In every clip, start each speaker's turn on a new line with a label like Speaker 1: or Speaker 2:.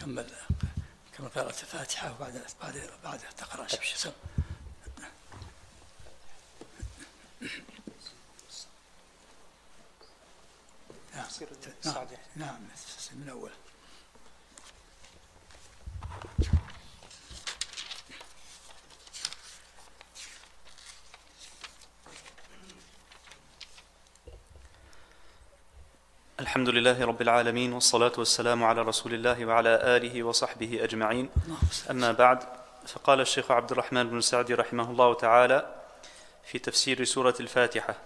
Speaker 1: كمل قراءة الفاتحة وبعد تقرأ.
Speaker 2: أبشر.
Speaker 1: نعم من أول.
Speaker 2: الحمد لله رب العالمين، والصلاة والسلام على رسول الله وعلى آله وصحبه أجمعين. أما بعد، فقال الشيخ عبد الرحمن بن سعدي رحمه الله تعالى في تفسير سورة الفاتحة: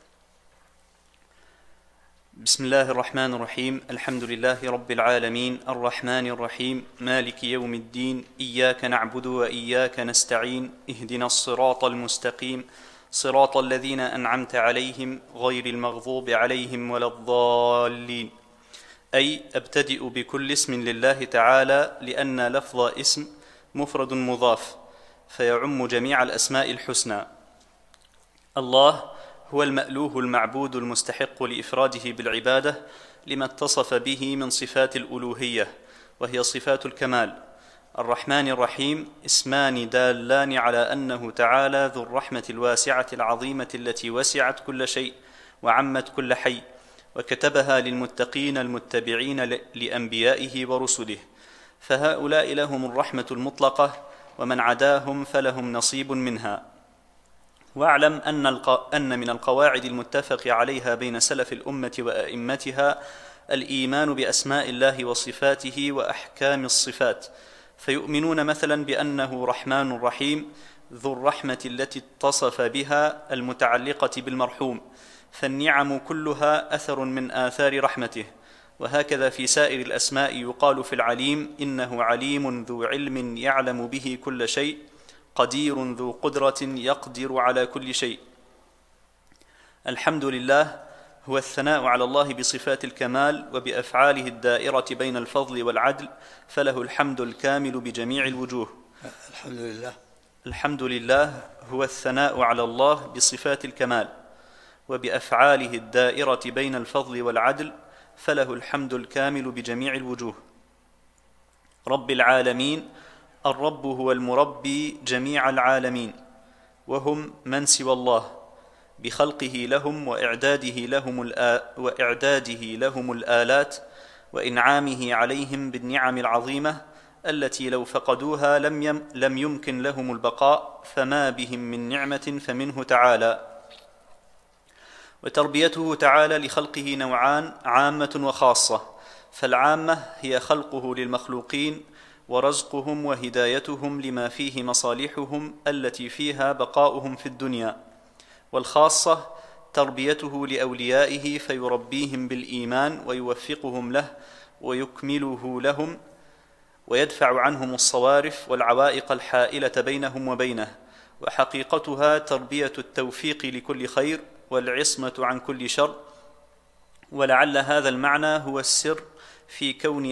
Speaker 2: بسم الله الرحمن الرحيم. الحمد لله رب العالمين الرحمن الرحيم مالك يوم الدين إياك نعبد وإياك نستعين اهدنا الصراط المستقيم صراط الذين أنعمت عليهم غير المغضوب عليهم ولا الضالين. أي أبتدئ بكل اسم لله تعالى، لأن لفظ اسم مفرد مضاف فيعم جميع الأسماء الحسنى. الله هو المألوه المعبود المستحق لإفراده بالعبادة لما اتصف به من صفات الألوهية، وهي صفات الكمال. الرحمن الرحيم اسمان دالان على أنه تعالى ذو الرحمة الواسعة العظيمة التي وسعت كل شيء وعمت كل حي، وكتبها للمتقين المتبعين لأنبيائه ورسله، فهؤلاء لهم الرحمة المطلقة، ومن عداهم فلهم نصيب منها. واعلم أن من القواعد المتفق عليها بين سلف الأمة وأئمتها الإيمان بأسماء الله وصفاته وأحكام الصفات، فيؤمنون مثلا بأنه رحمن رحيم ذو الرحمة التي اتصف بها المتعلقة بالمرحوم، فالنعم كلها أثر من آثار رحمته. وهكذا في سائر الأسماء يقال في العليم إنه عليم ذو علم يعلم به كل شيء، قدير ذو قدرة يقدر على كل شيء. الحمد لله هو الثناء على الله بصفات الكمال وبأفعاله الدائرة بين الفضل والعدل، فله الحمد الكامل بجميع الوجوه. الحمد لله هو الثناء على الله بصفات الكمال وبأفعاله الدائرة بين الفضل والعدل، فله الحمد الكامل بجميع الوجوه. رب العالمين، الرب هو المربي جميع العالمين، وهم من سوى الله، بخلقه لهم وإعداده لهم الآلات، وإنعامه عليهم بالنعم العظيمة التي لو فقدوها لم يمكن لهم البقاء، فما بهم من نعمة فمنه تعالى. وتربيته تعالى لخلقه نوعان: عامة وخاصة. فالعامة هي خلقه للمخلوقين ورزقهم وهدايتهم لما فيه مصالحهم التي فيها بقاؤهم في الدنيا. والخاصة تربيته لأوليائه فيربيهم بالإيمان ويوفقهم له ويكمله لهم، ويدفع عنهم الصوارف والعوائق الحائلة بينهم وبينه. وحقيقتها تربية التوفيق لكل خير والعصمة عن كل شر. ولعل هذا المعنى هو السر في كون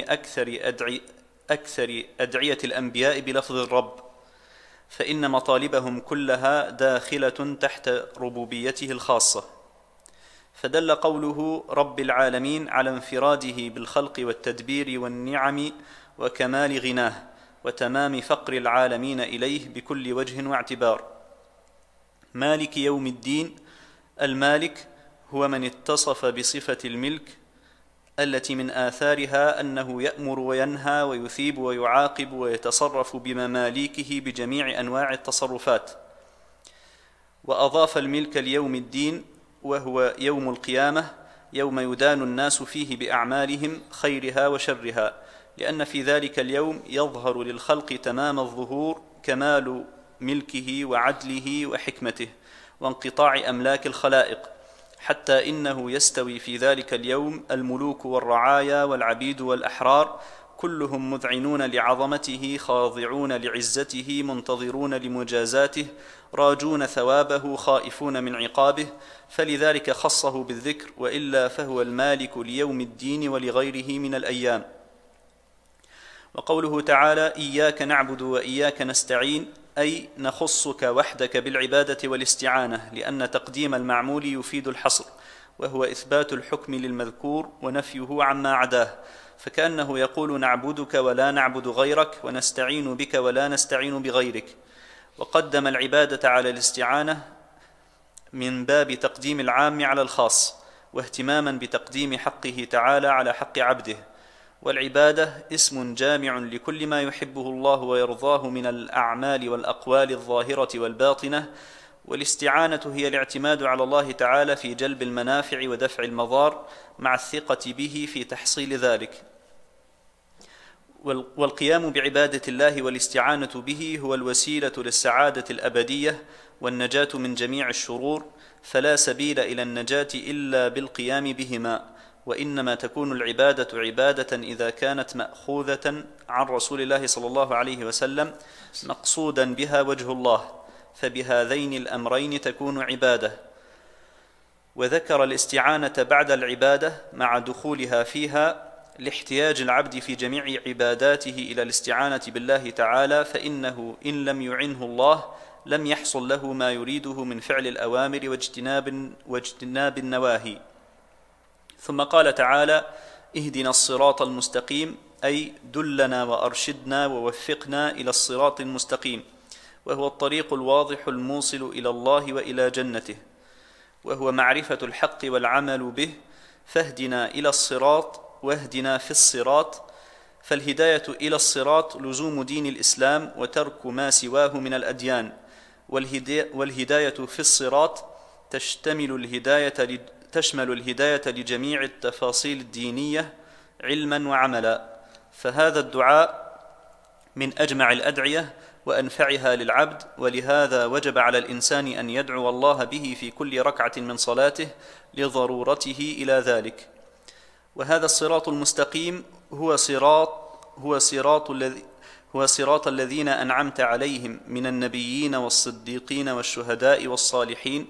Speaker 2: أكثر أدعية الأنبياء بلفظ الرب، فإن مطالبهم كلها داخلة تحت ربوبيته الخاصة. فدل قوله رب العالمين على انفراده بالخلق والتدبير والنعم وكمال غناه وتمام فقر العالمين إليه بكل وجه واعتبار. مالك يوم الدين، المالك هو من اتصف بصفة الملك التي من آثارها أنه يأمر وينهى ويثيب ويعاقب ويتصرف بمماليكه بجميع أنواع التصرفات. وأضاف الملك ليوم الدين، وهو يوم القيامة، يوم يدان الناس فيه بأعمالهم خيرها وشرها، لأن في ذلك اليوم يظهر للخلق تمام الظهور كمال ملكه وعدله وحكمته وانقطاع أملاك الخلائق، حتى إنه يستوي في ذلك اليوم الملوك والرعايا والعبيد والأحرار كلهم مذعنون لعظمته، خاضعون لعزته، منتظرون لمجازاته، راجون ثوابه، خائفون من عقابه، فلذلك خصه بالذكر، وإلا فهو المالك ليوم الدين ولغيره من الأيام. وقوله تعالى إياك نعبد وإياك نستعين، أي نخصك وحدك بالعبادة والاستعانة، لأن تقديم المعمول يفيد الحصر، وهو إثبات الحكم للمذكور ونفيه عما عداه، فكأنه يقول نعبدك ولا نعبد غيرك، ونستعين بك ولا نستعين بغيرك. وقدم العبادة على الاستعانة من باب تقديم العام على الخاص، واهتماما بتقديم حقه تعالى على حق عبده. والعبادة اسم جامع لكل ما يحبه الله ويرضاه من الأعمال والأقوال الظاهرة والباطنة، والاستعانة هي الاعتماد على الله تعالى في جلب المنافع ودفع المضار مع الثقة به في تحصيل ذلك. والقيام بعبادة الله والاستعانة به هو الوسيلة للسعادة الأبدية والنجاة من جميع الشرور، فلا سبيل إلى النجاة إلا بالقيام بهما. وإنما تكون العبادة عبادة إذا كانت مأخوذة عن رسول الله صلى الله عليه وسلم مقصودا بها وجه الله، فبهذين الأمرين تكون عبادة. وذكر الاستعانة بعد العبادة مع دخولها فيها لاحتياج العبد في جميع عباداته إلى الاستعانة بالله تعالى، فإنه إن لم يعنه الله لم يحصل له ما يريده من فعل الأوامر واجتناب النواهي. ثم قال تعالى: اهدنا الصراط المستقيم، أي دلنا وأرشدنا ووفقنا إلى الصراط المستقيم، وهو الطريق الواضح الموصل إلى الله وإلى جنته، وهو معرفة الحق والعمل به. فاهدنا إلى الصراط واهدنا في الصراط، فالهداية إلى الصراط لزوم دين الإسلام وترك ما سواه من الأديان، والهداية في الصراط تشمل الهداية لجميع التفاصيل الدينية علما وعملا. فهذا الدعاء من أجمع الأدعية وأنفعها للعبد، ولهذا وجب على الإنسان أن يدعو الله به في كل ركعة من صلاته لضرورته إلى ذلك. وهذا الصراط المستقيم هو صراط الذين أنعمت عليهم من النبيين والصديقين والشهداء والصالحين،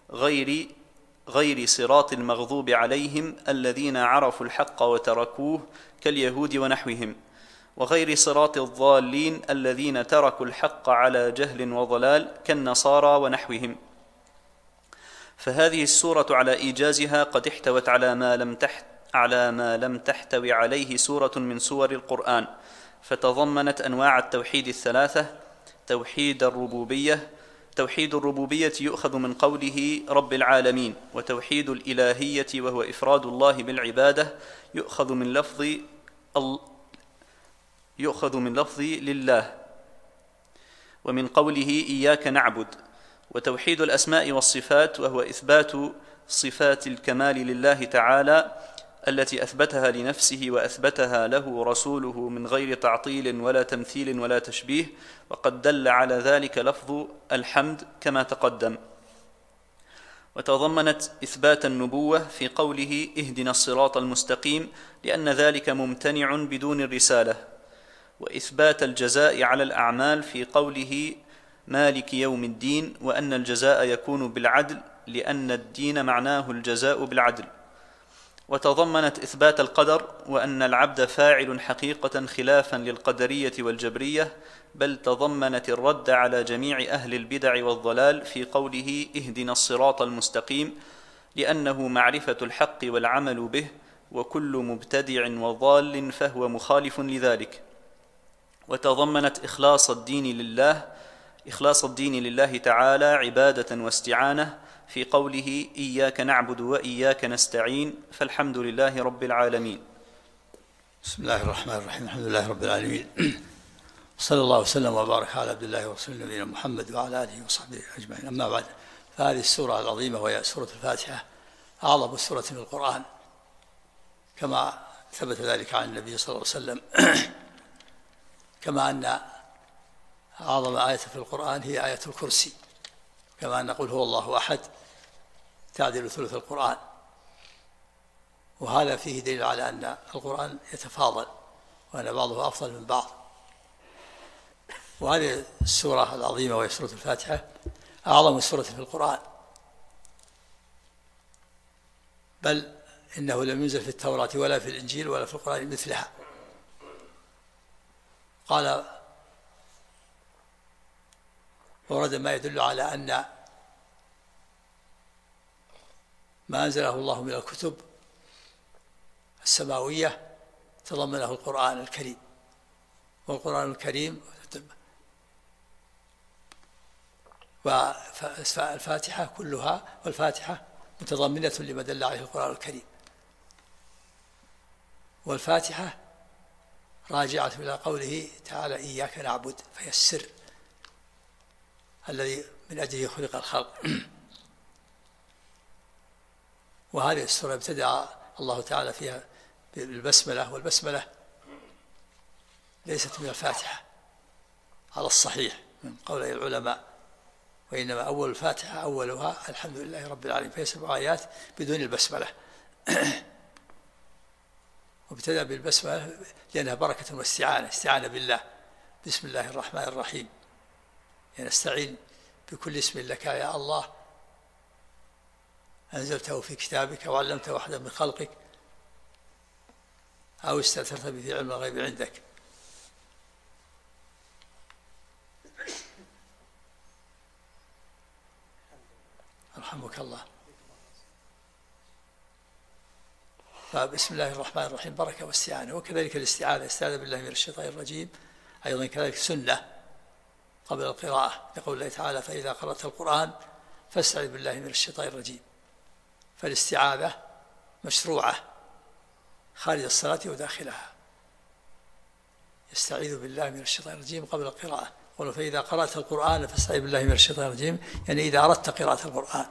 Speaker 2: غير صراط المغضوب عليهم الذين عرفوا الحق وتركوه كاليهود ونحوهم، وغير صراط الضالين الذين تركوا الحق على جهل وضلال كالنصارى ونحوهم. فهذه السورة على إيجازها قد احتوت على ما لم تحتوي عليه سورة من سور القرآن، فتضمنت أنواع التوحيد الثلاثة. توحيد الربوبية يؤخذ من قوله رب العالمين، وتوحيد الإلهية وهو إفراد الله بالعبادة يؤخذ من لفظ لله ومن قوله إياك نعبد. وتوحيد الأسماء والصفات وهو إثبات صفات الكمال لله تعالى التي أثبتها لنفسه وأثبتها له رسوله من غير تعطيل ولا تمثيل ولا تشبيه، وقد دل على ذلك لفظ الحمد كما تقدم. وتضمنت إثبات النبوة في قوله اهدنا الصراط المستقيم، لأن ذلك ممتنع بدون الرسالة. وإثبات الجزاء على الأعمال في قوله مالك يوم الدين، وأن الجزاء يكون بالعدل لأن الدين معناه الجزاء بالعدل. وتضمنت إثبات القدر، وأن العبد فاعل حقيقة خلافا للقدرية والجبرية، بل تضمنت الرد على جميع أهل البدع والضلال في قوله اهدنا الصراط المستقيم، لأنه معرفة الحق والعمل به، وكل مبتدع وضال فهو مخالف لذلك. وتضمنت إخلاص الدين لله تعالى عبادة واستعانة في قوله إياك نعبد وإياك نستعين، فالحمد لله رب العالمين.
Speaker 1: بسم الله الرحمن الرحيم. الحمد لله رب العالمين، صلى الله وسلم وبارك على عبد الله ورسوله نبينا محمد وعلى آله وصحبه أجمعين. أما بعد، فهذه السورة العظيمة وهي سورة الفاتحة أعظم سورة في القرآن، كما ثبت ذلك عن النبي صلى الله عليه وسلم، كما أن أعظم آية في القرآن هي آية الكرسي، كما أن نقول هو الله أحد تعدل ثلث القرآن. وهذا فيه دليل على أن القرآن يتفاضل وأن بعضه أفضل من بعض. وهذه السورة العظيمة وهي سورة الفاتحة أعظم سورة في القرآن، بل إنه لم ينزل في التوراة ولا في الإنجيل ولا في القرآن مثلها. قال ورد ما يدل على أن ما أنزله الله من الكتب السماوية تضمنه القرآن الكريم. والقرآن الكريم والفاتحة كلها، والفاتحة متضمنة لما دل عليه القرآن الكريم. والفاتحة راجعة إلى قوله تعالى إياك نعبد، فهي السر الذي من أجله خلق الخلق. وهذه السورة ابتدأ الله تعالى فيها بالبسملة، والبسملة ليست من الفاتحة على الصحيح من قول العلماء، وإنما أول الفاتحة أولها الحمد لله رب العالمين، فهي 7 آيات بدون البسملة. وابتدأ بالبسملة لأنها بركة واستعانة، استعانة بالله. بسم الله الرحمن الرحيم، يعني نستعين بكل اسم لك يا الله أنزلته في كتابك وعلمته واحدا من خلقك أو استأثرت به في علم الغيب عندك. رحمك الله. فبسم الله الرحمن الرحيم بركة واستعانة. وكذلك الاستعاذة، استعاذ بالله من الشيطان الرجيم، أيضا كذلك سنة قبل القراءة، لقول الله تعالى فإذا قرأت القرآن فاستعذ بالله من الشيطان الرجيم. فالاستعاذة مشروعة خارج الصلاة وداخلها، يستعيذ بالله من الشيطان الرجيم قبل القراءة. قالوا فإذا قرأت القرآن فاستعذ بالله من الشيطان الرجيم، يعني إذا أردت قراءة القرآن،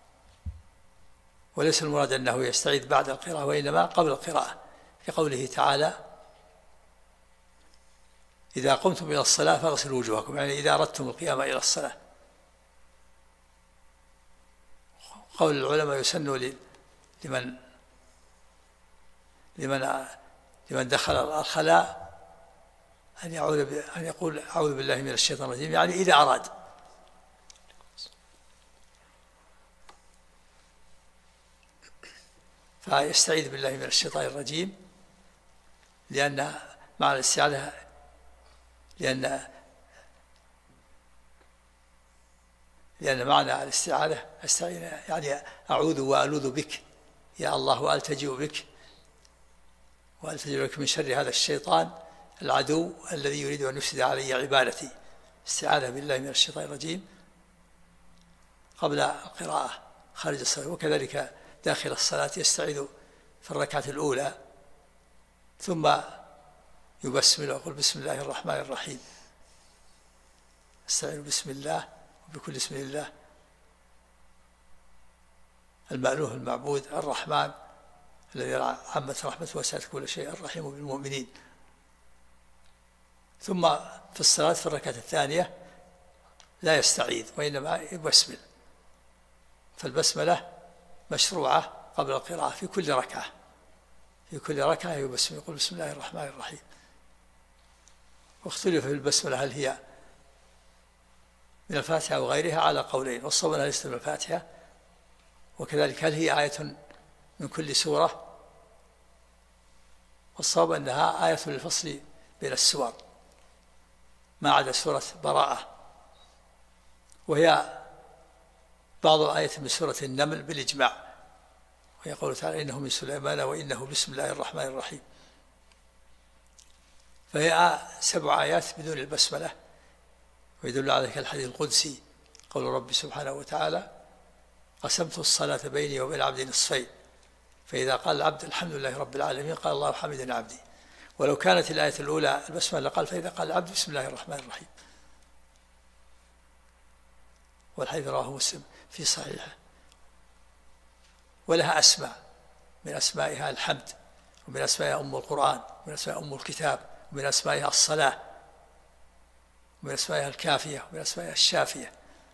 Speaker 1: وليس المراد أنه يستعيذ بعد القراءة، وإنما قبل القراءة، في قوله تعالى إذا قمتم إلى الصلاة فاغسلوا وجوهكم، يعني إذا أردتم القيام إلى الصلاة. قول العلماء يسن لمن دخل الخلاء أن يقول أعوذ بالله من الشيطان الرجيم، يعني إذا أراد. فيستعيذ بالله من الشيطان الرجيم، لأن مع الاستعاذة لأن معنى الاستعاذة أستعين يعني أعوذ وألوذ بك يا الله، وألتجئ بك من شر هذا الشيطان العدو الذي يريد أن يفسد علي عبادتي. استعاذة بالله من الشيطان الرجيم قبل القراءة خارج الصلاة. وكذلك داخل الصلاة يستعيذ في الركعة الأولى، ثم يبسمل ويقول بسم الله الرحمن الرحيم، استعين بسم الله وبكل اسم الله المألوه المعبود الرحمن الذي عمت رحمته وسعت كل شيء الرحيم بالمؤمنين. ثم في الصلاة في الركعة الثانية لا يستعيذ وإنما يبسمل. فالبسملة مشروعة قبل القراءة في كل ركعة، يبسمل، يقول بسم الله الرحمن الرحيم. واختلف في البسملة هل هي من الفاتحة وغيرها على قولين، والصواب أنها ليست من الفاتحة، وكذلك هل هي آية من كل سورة، والصواب أنها آية للفصل بين السور ما عدا سورة براءة، وهي بعض آية من سورة النمل بالإجماع، ويقول تعالى إنه من سليمان وإنه بسم الله الرحمن الرحيم. فهي 7 آيات بدون البسملة. ويدل على ذلك الحديث القدسي قول رب سبحانه وتعالى قسمت الصلاة بيني وبين عبدي نصفين، فإذا قال العبد الحمد لله رب العالمين قال الله حمدني عبدي. ولو كانت الآية الأولى البسملة قال فإذا قال العبد بسم الله الرحمن الرحيم. والحديث رواه مسلم في صحيحه. ولها أسماء، من أسمائها الحمد، ومن أسمائها أم القرآن، ومن أسمائها أم الكتاب، ومن أسمائها الصلاة، ومن أسمائها الكافية، ومن أسمائها الشافية،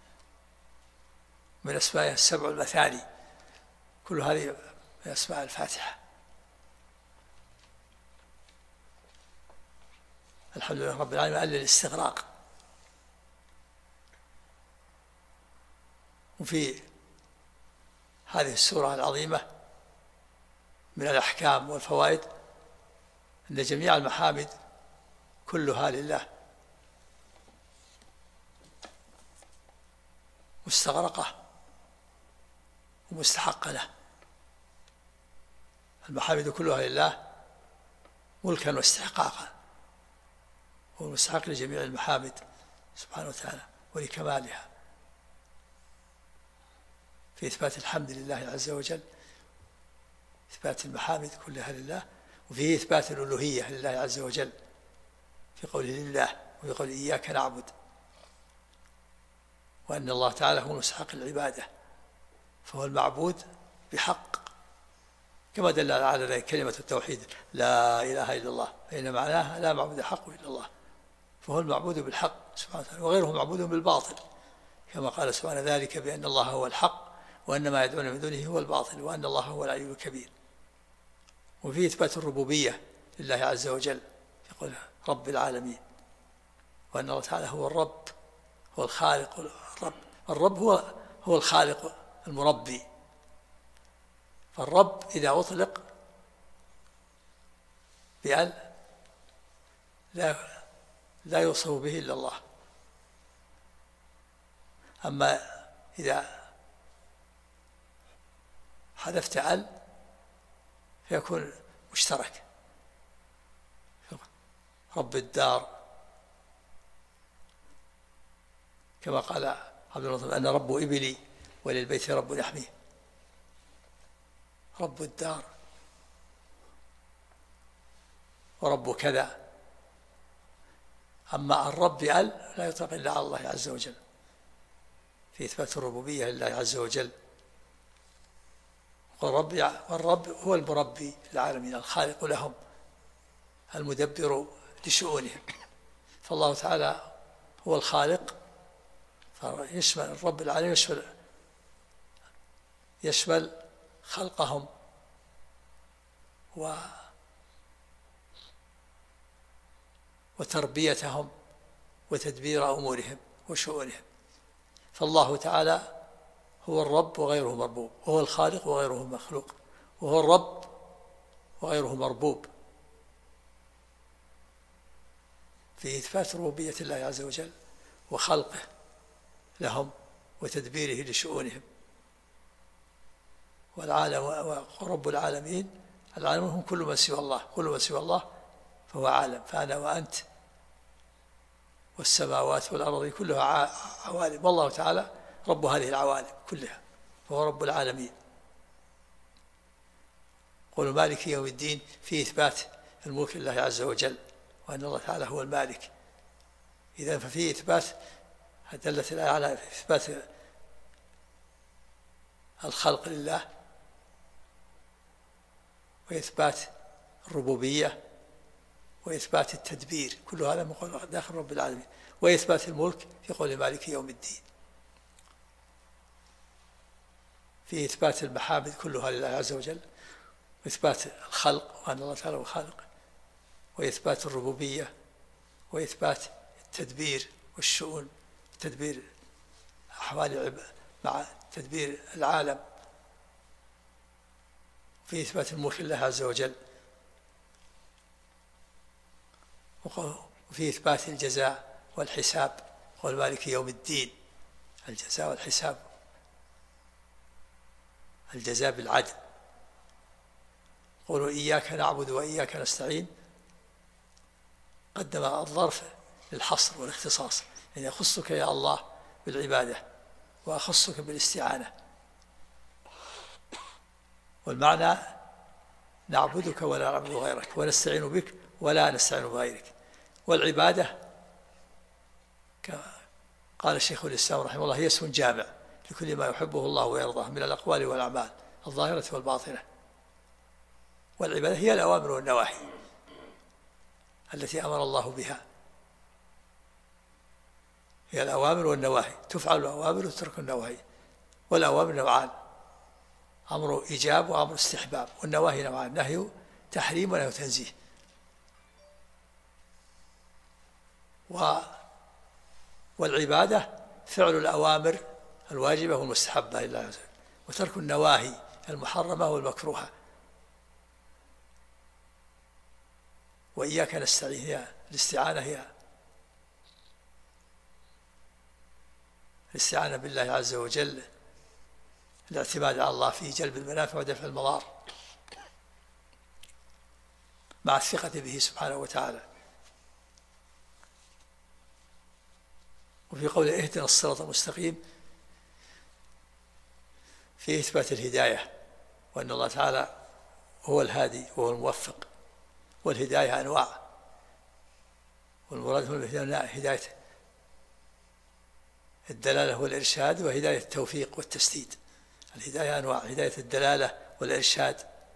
Speaker 1: ومن أسمائها 7 المثاني. كل هذه من أسماء الفاتحة. الحمد لله رب العالمين أهل الاستغراق. وفي هذه السورة العظيمة من الأحكام والفوائد أن جميع المحامد كلها لله مستغرقة ومستحقة له، المحامد كلها لله ملكا واستحقاقا، هو المستحق لجميع المحامد سبحانه وتعالى ولكمالها، في إثبات الحمد لله عز وجل، إثبات المحامد كلها لله، وفيه إثبات الألوهية لله عز وجل في قوله لله، وفي قوله إياك نعبد، وأن الله تعالى هو المستحق العبادة، فهو المعبود بحق، كما دل على ذلك كلمة التوحيد لا إله إلا الله، فإن معناها لا معبود حق إلا الله، فهو المعبود بالحق سبحانه وتعالى، وغيره معبود بالباطل، كما قال سبحانه ذلك بأن الله هو الحق وأن ما يدعون من دونه هو الباطل وأن الله هو العلي الكبير. وفي إثبات الربوبية لله عز وجل يقول رب العالمين، وأن الله تعالى هو الرب، هو الخالق الرب هو الخالق المربي، فالرب إذا أطلق بأل لا يوصف به إلا الله، أما إذا حذفت أل فيكون مشترك، رب الدار، كما قال عبد الله أنا رب إبلي وللبيت رب يحميه، رب الدار ورب كذا. أما الرب بأل لا يطلق إلا على الله عز وجل في إثبات الربوبية لله عز وجل، والرب هو المربي العالمين الخالق لهم المدبر لشؤونهم، فالله تعالى هو الخالق، فيشمل الرب العالمين يشمل خلقهم وتربيتهم وتدبير أمورهم وشؤونهم، فالله تعالى هو الرب وغيره مربوب، وهو الخالق وغيره مخلوق، وهو الرب وغيره مربوب، في إثبات ربوبية الله عز وجل وخلقه لهم وتدبيره لشؤونهم. والعالم ورب العالمين، العالمين هم كل من سوى الله، كل من سوى الله فهو عالم، فأنا وأنت والسماوات والأرض كلها عوالم، والله تعالى رب هذه العوالم كلها، فهو رب العالمين. قولوا مالك يوم الدين في إثبات الملك لله عز وجل، وأن الله تعالى هو المالك، إذن ففي إثبات دلت الآية على إثبات الخلق لله، وإثبات الربوبية، وإثبات التدبير، كل هذا داخل رب العالمين، وإثبات الملك في قول مالك يوم الدين، في إثبات المحامد كلها لله عز وجل، وإثبات الخلق وأن الله تعالى هو الخالق، وإثبات الربوبية، وإثبات التدبير والشؤون، تدبير أحوال مع تدبير العالم، في إثبات الملك لله عز وجل، وفي إثبات الجزاء والحساب، قول مالك يوم الدين، الجزاء والحساب، الجزاء بالعدل. قولوا إياك نعبد وإياك نستعين، قدم الظرف للحصر والاختصاص، يعني أخصك يا الله بالعبادة وأخصك بالاستعانة، والمعنى نعبدك ولا نعبد غيرك، ونستعين بك ولا نستعين بغيرك. والعبادة كما قال الشيخ الإسلام رحمه الله هي اسم جامع لكل ما يحبه الله ويرضاه من الأقوال والأعمال الظاهرة والباطنة، والعبادة هي الأوامر والنواهي التي أمر الله بها، هي الأوامر والنواهي، تفعل الأوامر وتترك النواهي، والأوامر نوعان، أمر إيجاب وأمر استحباب، والنواهي نوعان، نهي تحريم ونهي تنزيه. والعبادة فعل الأوامر الواجبة والمستحبة لله عز وجل، وترك النواهي المحرمة والمكروهة. وإياك نستعين هي الاستعانة، هي الاستعانة بالله عز وجل، الاعتماد على الله في جلب المنافع ودفع المضار. مع الثقة به سبحانه وتعالى. وفي قوله اهدنا الصراط المستقيم في إثبات الهداية، وأن الله تعالى هو الهادي وهو الموفق، والهداية أنواع، والمراد هنا هداية الدلالة والإرشاد وهداية التوفيق والتسديد. الهداية أنواع: هداية الدلالة والإرشاد،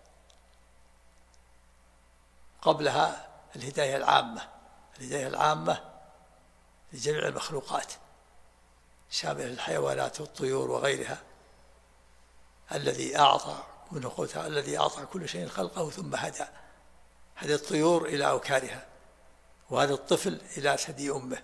Speaker 1: قبلها الهداية العامة، الهداية العامة لجميع المخلوقات شامل الحيوانات والطيور وغيرها، الذي أعطى من قوتها الذي أعطى كل شيء خلقه ثم هدى الطيور إلى أوكارها، وهذا الطفل إلى ثدي أمه،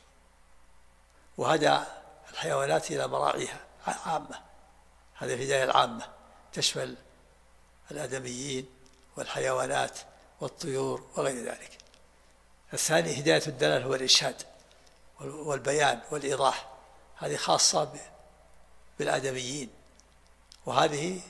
Speaker 1: وهدى الحيوانات إلى مراعيها عامة. هذه الهداية العامة تشمل الآدميين والحيوانات والطيور وغير ذلك. الثاني هداية الدلالة والإرشاد والبيان والإيضاح، هذه خاصة بالآدميين، وهذه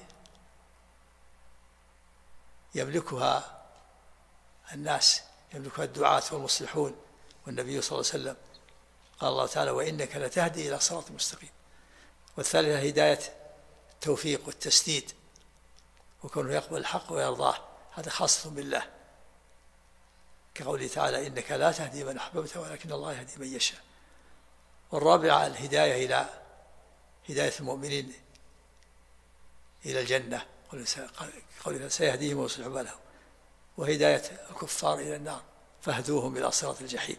Speaker 1: يملكها الناس، يملكها الدعاة والمصلحون، والنبي صلى الله عليه وسلم قال الله تعالى وإنك لتهدي إلى صراط مستقيم. والثالثة هداية التوفيق والتسديد، وكونه يقبل الحق ويرضاه، هذا خاصة بالله، كقوله تعالى إنك لا تهدي من أحببت ولكن الله يهدي من يشاء. والرابعة الهداية إلى هداية المؤمنين إلى الجنة، قوله سيهديهم ويصلح بالهم، وهداية الكفار إلى النار فاهدوهم إلى صراط الجحيم.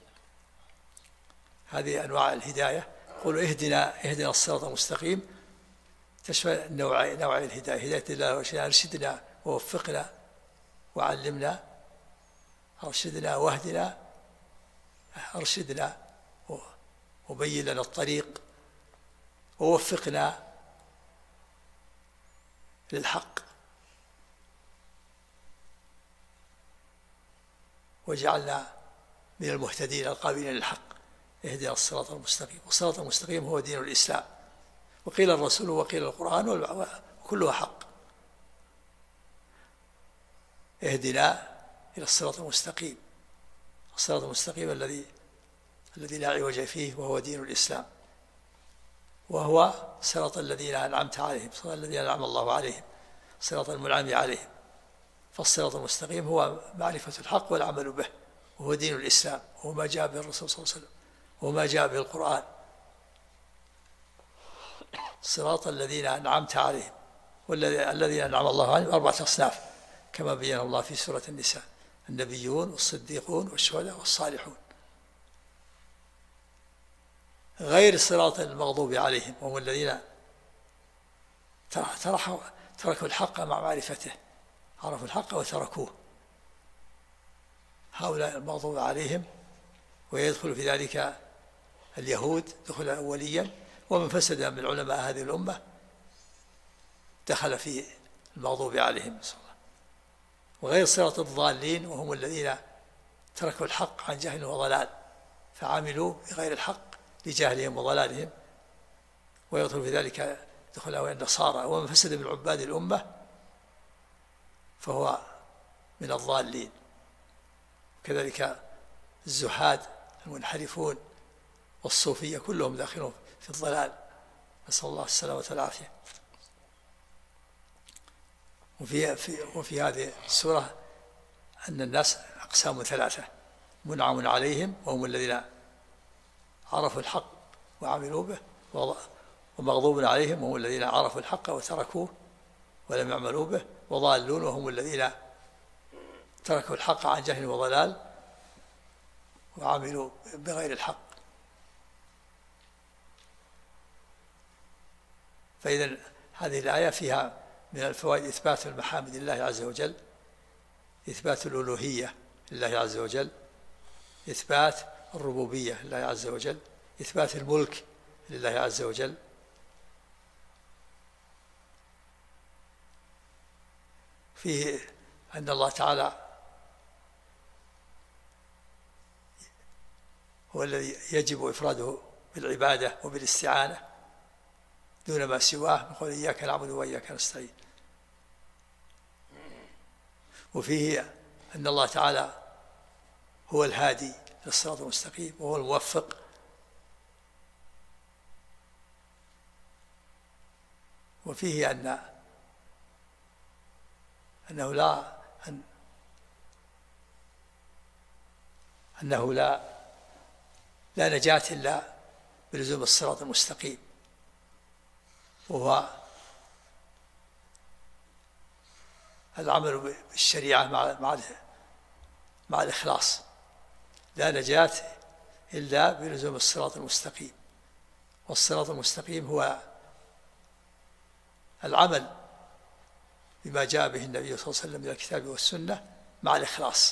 Speaker 1: هذه أنواع الهداية. قولوا اهدنا الصراط المستقيم تشمل نوعي الهداية: هداية الله أرشدنا ووفقنا وعلمنا، أرشدنا واهدنا، أرشدنا وبين لنا الطريق، ووفقنا للحق، وجعلنا من المهتدين القابلين للحق. اهدنا الصراط المستقيم. والصراط المستقيم هو دين الإسلام، وقيل الرسول وقيل القرآن وكلها حق. اهدنا إلى الصراط المستقيم، الصراط المستقيم الذي لا عوج فيه، وهو دين الإسلام، وهو صراط الذين أنعمت عليهم، صراط الذين أنعم الله عليهم، صراط المنعم عليهم. فالصراط المستقيم هو معرفة الحق والعمل به، وهو دين الإسلام، وهو ما جاء به الرسول صلى الله عليه وسلم، وما جاء به القرآن. صراط الذين أنعمت عليهم، والذين أنعم الله عليهم 4 أصناف كما بين الله في سورة النساء: النبيون والصديقون والشهداء والصالحون، غير صراط المغضوب عليهم وهم الذين تركوا الحق مع معرفته، عرفوا الحق وتركوه، هؤلاء المغضوب عليهم. ويدخل في ذلك اليهود دخل أوليا، ومن فسد من علماء هذه الأمة دخل في المغضوب عليهم. وغير صراط الضالين وهم الذين تركوا الحق عن جهل وضلال فعملوا بغير الحق لجهلهم وضلالهم، ويدخل في ذلك دخل النصارى. ومن فسد من عباد الأمة فهو من الضالين، كذلك الزهاد المنحرفون والصوفية كلهم داخلون في الضلال، نسأل الله السلامة والعافية. وفي هذه السورة أن الناس أقسام 3: منعم عليهم وهم الذين عرفوا الحق وعملوا به، ومغضوب عليهم وهم الذين عرفوا الحق وتركوه ولم يعملوا به، وضالون وهم الذين تركوا الحق عن جهل وضلال وعملوا بغير الحق. فإذا هذه الآية فيها من الفوائد إثبات المحامد لله عز وجل، إثبات الألوهية لله عز وجل، إثبات الربوبية لله عز وجل، إثبات الملك لله عز وجل، فيه أن الله تعالى هو الذي يجب إفراده بالعبادة وبالاستعانة دون ما سواه، نقول إياك نعبد وإياك نستعين. وفيه أن الله تعالى هو الهادي للصراط المستقيم وهو الموفق، وفيه أنه لا نجاة إلا بلزوم الصراط المستقيم، وهو العمل بالشريعة مع الإخلاص. لا نجاة إلا بلزوم الصراط المستقيم، والصراط المستقيم هو العمل بما جاء به النبي صلى الله عليه وسلم من الكتاب والسنة مع الإخلاص.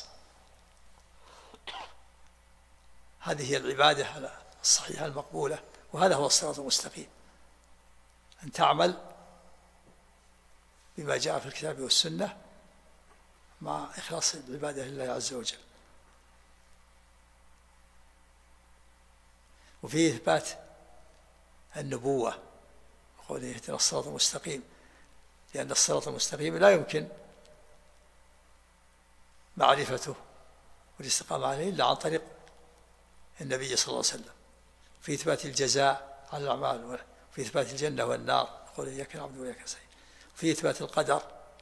Speaker 1: هذه هي العبادة الصحيحة المقبولة، وهذا هو الصراط المستقيم، أن تعمل بما جاء في الكتاب والسنة مع إخلاص العبادة لله عز وجل. وفيه إثبات النبوة وقوله اهدنا الصراط المستقيم، لأن الصراط المستقيم لا يمكن معرفته والاستقامة عليه إلا عن طريق النبي صلى الله عليه وسلم. في إثبات الجزاء على الأعمال، وفي إثبات الجنة والنار، قل إياك نعبد وإياك نستعين. في إثبات القدر،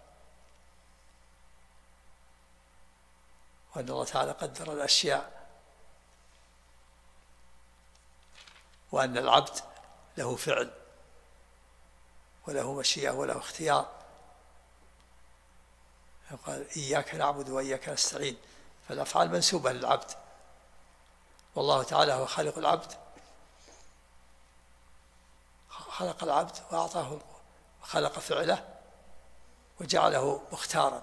Speaker 1: وأن الله تعالى قدر الأشياء، وأن العبد له فعل وله مشيئة وله اختيار. قال إياك نعبد وإياك نستعين، فالأفعال منسوبة للعبد، والله تعالى هو خالق العبد، خلق العبد وأعطاه وخلق فعله وجعله مختارا.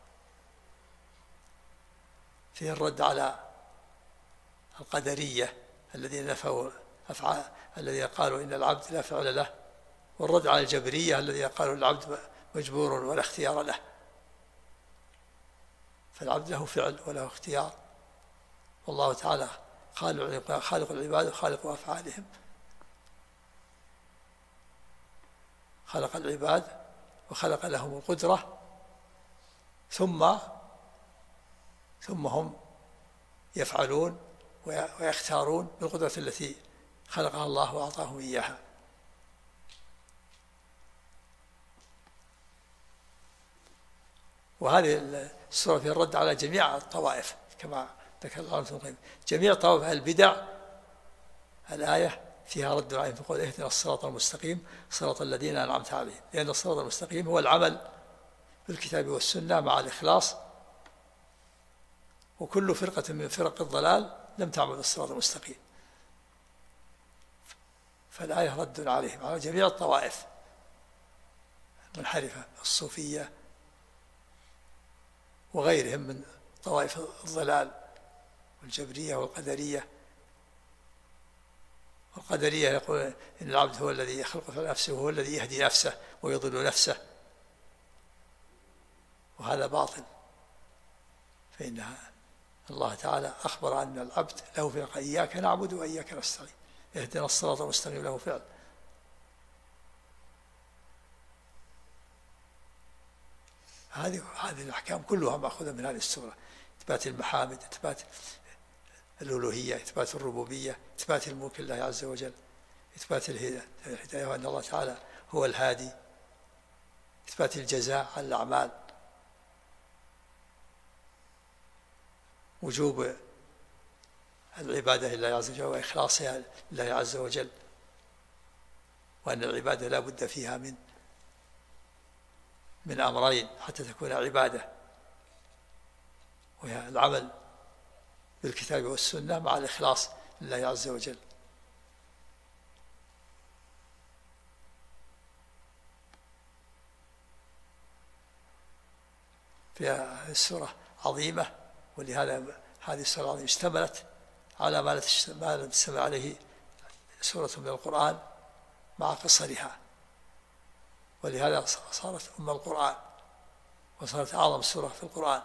Speaker 1: فيه الرد على القدرية الذين نفوا أفعال، الذين قالوا إن العبد لا فعل له، والرد على الجبرية الذين قالوا العبد مجبور ولا اختيار له. فالعبد له فعل وله اختيار، والله تعالى خالق العباد وخالق أفعالهم. خلق العباد وخلق لهم القدرة، ثم هم يفعلون ويختارون بالقدرة التي خلقها الله وأعطاهم إياها. وهذه السورة فيها الرد على جميع الطوائف كما ذكر الله ابن القيم، جميع طوائف البدع. الآية فيها رد عليهم فقل اهدنا الصراط المستقيم صراط الذين أنعمت عليهم، لأن الصراط المستقيم هو العمل بالكتاب والسنة مع الإخلاص، وكل فرقة من فرق الضلال لم تعمل بالصراط المستقيم. فالآية رد عليهم على جميع الطوائف المنحرفة، الصوفية وغيرهم من طوائف الضلال، والجبرية والقدرية. والقدرية يقول إن العبد هو الذي يخلق في نفسه وهو الذي يهدي نفسه ويضل نفسه، وهذا باطل. فإن الله تعالى أخبر أن العبد له فعل، إياك نعبد وإياك نستعين، اهدنا الصراط المستقيم له فعل. هذه الأحكام كلها مأخوذة من هذه السورة: إثبات المحامد، إثبات الألوهية، إثبات الربوبية، إثبات الملك لله عز وجل، إثبات الهداية وأن الله تعالى هو الهادي، إثبات الجزاء على الأعمال، وجوب العبادة لله عز وجل وإخلاصها لله عز وجل، وأن العبادة لا بد فيها من أمرين حتى تكون عبادة، وهي العمل بالكتاب والسنة مع الإخلاص لله عز وجل. في السورة عظيمة، ولهذا هذه السورة العظيمة اشتملت على ما لم تشتمل عليه سورة من القرآن مع قصرها، ولهذا صارت أم القرآن وصارت أعظم سورة في القرآن.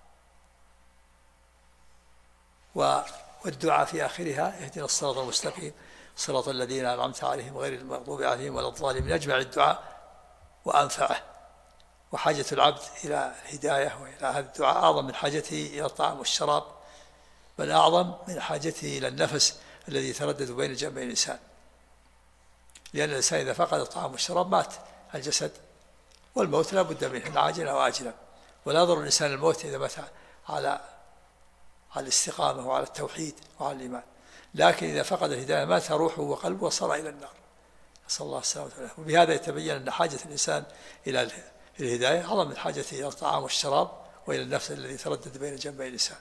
Speaker 1: والدعاء في آخرها اهدنا الصراط المستقيم صراط الذين أنعمت عليهم غير المغضوب عليهم ولا الضالين، من أجمع الدعاء وأنفعه، وحاجة العبد إلى الهداية وإلى هذا الدعاء أعظم من حاجته إلى الطعام والشراب، بل أعظم من حاجته إلى النفس الذي يتردد بين جنبي الإنسان، لأن الإنسان إذا فقد الطعام والشراب مات الجسد، والموت لا بد منه عاجلا أو آجلا، ولا يضر الإنسان الموت إذا مات على الاستقامة وعلى التوحيد وعلى الإيمان، لكن إذا فقد الهداية مات روحه وقلبه وصار إلى النار، نسأل الله السلامة والعافية. وبهذا يتبين أن حاجة الإنسان إلى الهداية أعظم من حاجته إلى الطعام والشراب وإلى النفس الذي يتردد بين جنبي الإنسان.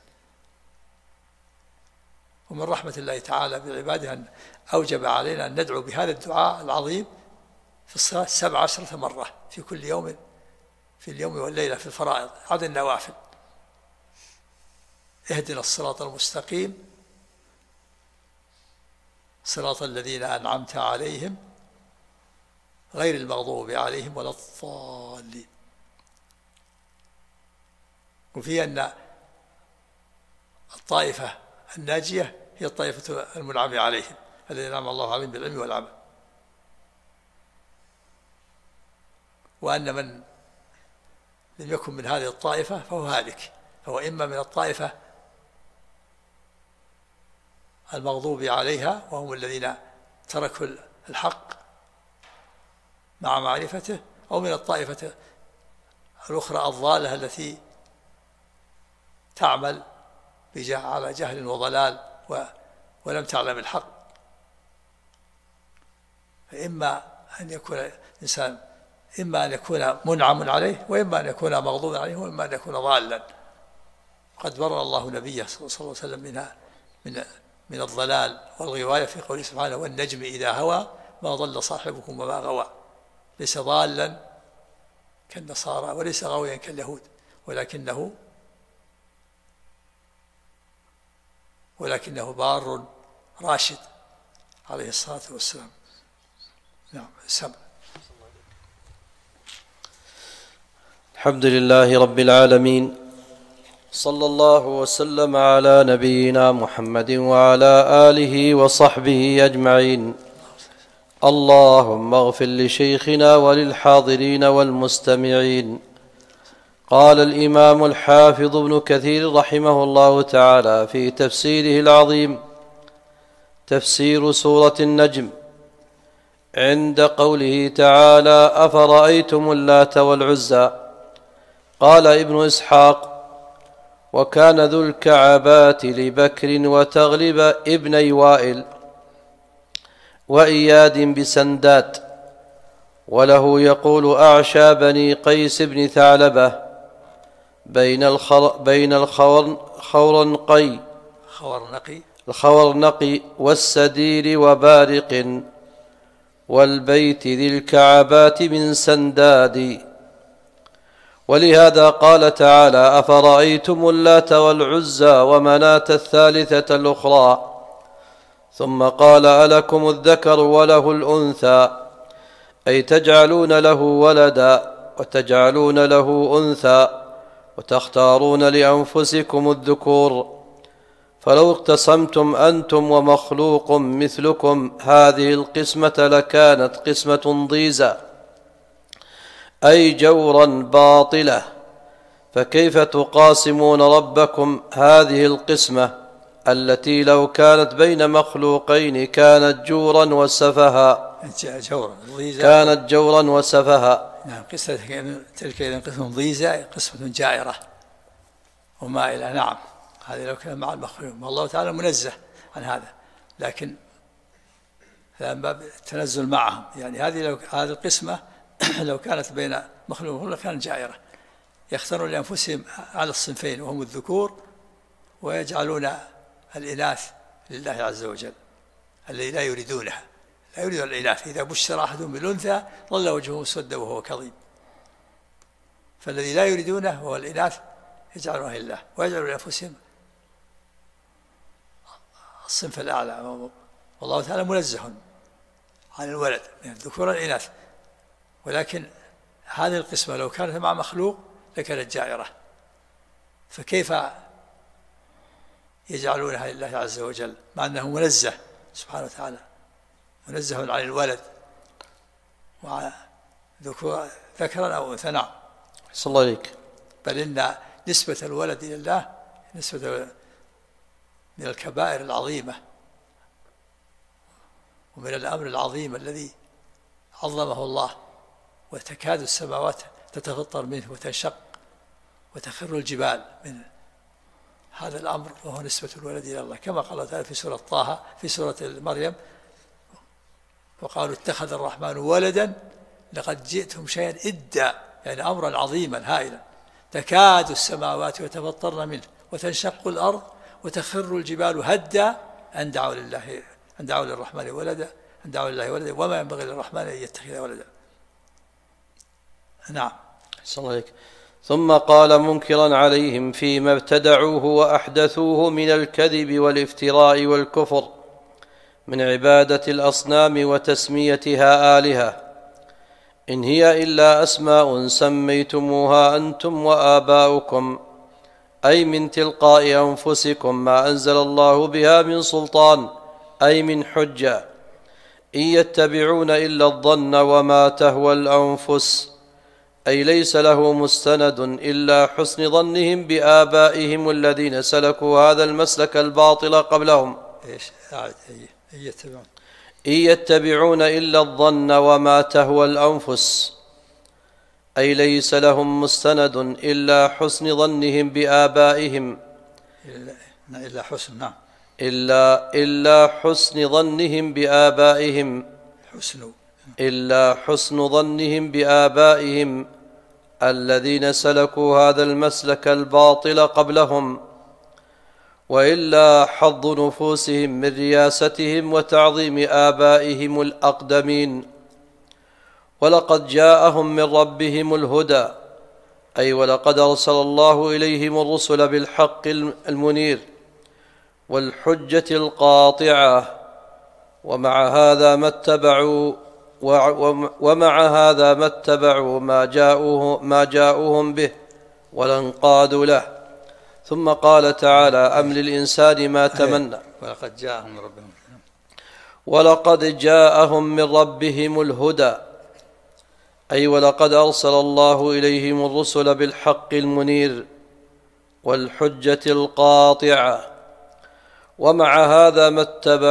Speaker 1: ومن رحمة الله تعالى بعباده أن أوجب علينا أن ندعو بهذا الدعاء العظيم في الصلاة 17 مرة في كل يوم، في اليوم والليلة في الفرائض عدا النوافل. اهدنا الصراط المستقيم صراط الذين أنعمت عليهم غير المغضوب عليهم ولا الضالين. وفي أن الطائفة الناجية هي الطائفة المنعم عليهم الذين أنعم الله عليهم بالعلم والعمل، وأن من لم يكن من هذه الطائفة فهو هالك، فهو إما من الطائفة المغضوب عليها وهم الذين تركوا الحق مع معرفته، أو من الطائفة الأخرى الضالة التي تعمل على جهل وضلال ولم تعلم الحق. فإما أن يكون الإنسان إما أن يكون منعم عليه، وإما أن يكون مغضوبا عليه، وإما أن يكون ضالا. قد برر الله نبيه صلى الله عليه وسلم من الضلال والغواية في قوله سبحانه: والنجم إذا هوى ما ضل صاحبكم وما غوى. ليس ضالا كالنصارى وليس غاويا كاليهود، ولكنه بار راشد عليه الصلاة والسلام. نعم. سمع.
Speaker 3: الحمد لله رب العالمين، صلى الله وسلم على نبينا محمد وعلى آله وصحبه أجمعين. اللهم اغفر لشيخنا وللحاضرين والمستمعين. قال الإمام الحافظ ابن كثير رحمه الله تعالى في تفسيره العظيم: تفسير سورة النجم عند قوله تعالى: أفرأيتم اللات والعزى. قال ابن إسحاق: وكان ذو الكعبات لبكر وتغلب ابني وائل وإياد بسندات، وله يقول أعشى بني قيس بن ثعلبة بين الخورنقي والسدير وبارق والبيت ذي الكعبات من سنداد. ولهذا قال تعالى: أفرأيتم اللات والعزى ومناة الثالثة الأخرى. ثم قال: ألكم الذكر وله الأنثى، أي تجعلون له ولدا وتجعلون له أنثى وتختارون لأنفسكم الذكور. فلو اقتسمتم أنتم ومخلوق مثلكم هذه القسمة لكانت قسمة ضيزى، أي جورا باطلة. فكيف تقاسمون ربكم هذه القسمة التي لو كانت بين مخلوقين كانت جورا وسفها؟ كانت جورا وسفها.
Speaker 1: نعم. تلك إذا قسم ضيزى، قسمة جائرة ومائلة. نعم. هذه لو كان مع المخلوق، والله تعالى منزه عن هذا، لكن هذا باب التنزل معهم. يعني هذه القسمة لو كانت بين مخلوق لكانت جائرة. يختارون لأنفسهم على الصنفين وهم الذكور، ويجعلون الإناث لله عز وجل الذي لا يريدونها، لا يريدون الإناث. إذا بشر أحدهم بالأنثى ظل وجهه مسودا وهو كظيم. فالذي لا يريدونه هو الإناث يجعلونها لله، ويجعلون لأنفسهم الصنف الأعلى. والله تعالى منزه عن الولد من الذكور والإناث، ولكن هذه القسمة لو كانت مع مخلوق لكانت جائرة. فكيف يجعلونها لله عز وجل مع أنه منزه سبحانه وتعالى، منزه عن الولد وعن ذكرا أو أنثى؟ نعم.
Speaker 3: صلى الله عليك.
Speaker 1: بل إن نسبة الولد إلى الله نسبة من الكبائر العظيمة ومن الأمر العظيم الذي عظمه الله، وتكاد السماوات تتفطر منه وتنشق وتخر الجبال من هذا الأمر، وهو نسبة الولد إلى الله، كما قال تعالى في سورة طه في سورة مريم: وقالوا اتخذ الرحمن ولدا لقد جئتم شيئا إدا، يعني أمرا عظيما هائلا، تكاد السماوات يتفطرن منه وتنشق الأرض وتخر الجبال هدا أن دعوا للرحمن ولدا وما ينبغي للرحمن أن يتخذ ولدا. نعم.
Speaker 3: صلى الله عليك. ثم قال منكرا عليهم فيما ابتدعوه وأحدثوه من الكذب والافتراء والكفر من عبادة الأصنام وتسميتها آلهة: إن هي إلا أسماء سميتموها أنتم وآباؤكم، أي من تلقاء أنفسكم، ما أنزل الله بها من سلطان، أي من حجة، إن يتبعون إلا الظن وما تهوى الأنفس، أي ليس له مستند إلا حسن ظنهم بآبائهم الذين سلكوا هذا المسلك الباطل قبلهم. إن يتبعون إلا الظن وما تهوى الأنفس، أي ليس لهم مستند إلا حسن ظنهم بآبائهم
Speaker 1: إلا حسن. نعم.
Speaker 3: إلا حسن ظنهم بآبائهم إلا حسن ظنهم بآبائهم الذين سلكوا هذا المسلك الباطل قبلهم، وإلا حظ نفوسهم من رياستهم وتعظيم آبائهم الأقدمين. ولقد جاءهم من ربهم الهدى، أي ولقد أرسل الله إليهم الرسل بالحق المنير والحجة القاطعة، ومع هذا ما اتبعوا ما جاءوهم به ولا انقادوا له. ثم قال تعالى: أم للإنسان ما تمنى. ولقد جاءهم من ربهم الهدى، أي ولقد أرسل الله إليهم الرسل بالحق المنير والحجة القاطعة، ومع هذا ما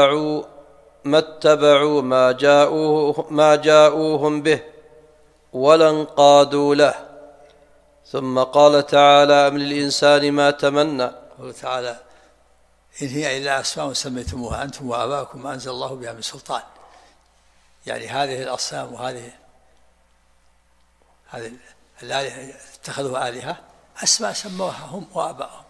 Speaker 3: اتبعوا ما جاءوهم به ولا انقادوا له. ثم قال تعالى: أم للإنسان ما تمنى.
Speaker 1: قال تعالى: إن هي إلا أسماء سميتموها أنتم وآباؤكم ما أنزل الله بها من سلطان. يعني هذه الأصنام وهذه الآلهة اتخذوا آلهة أسماء سموها هم وآباؤهم،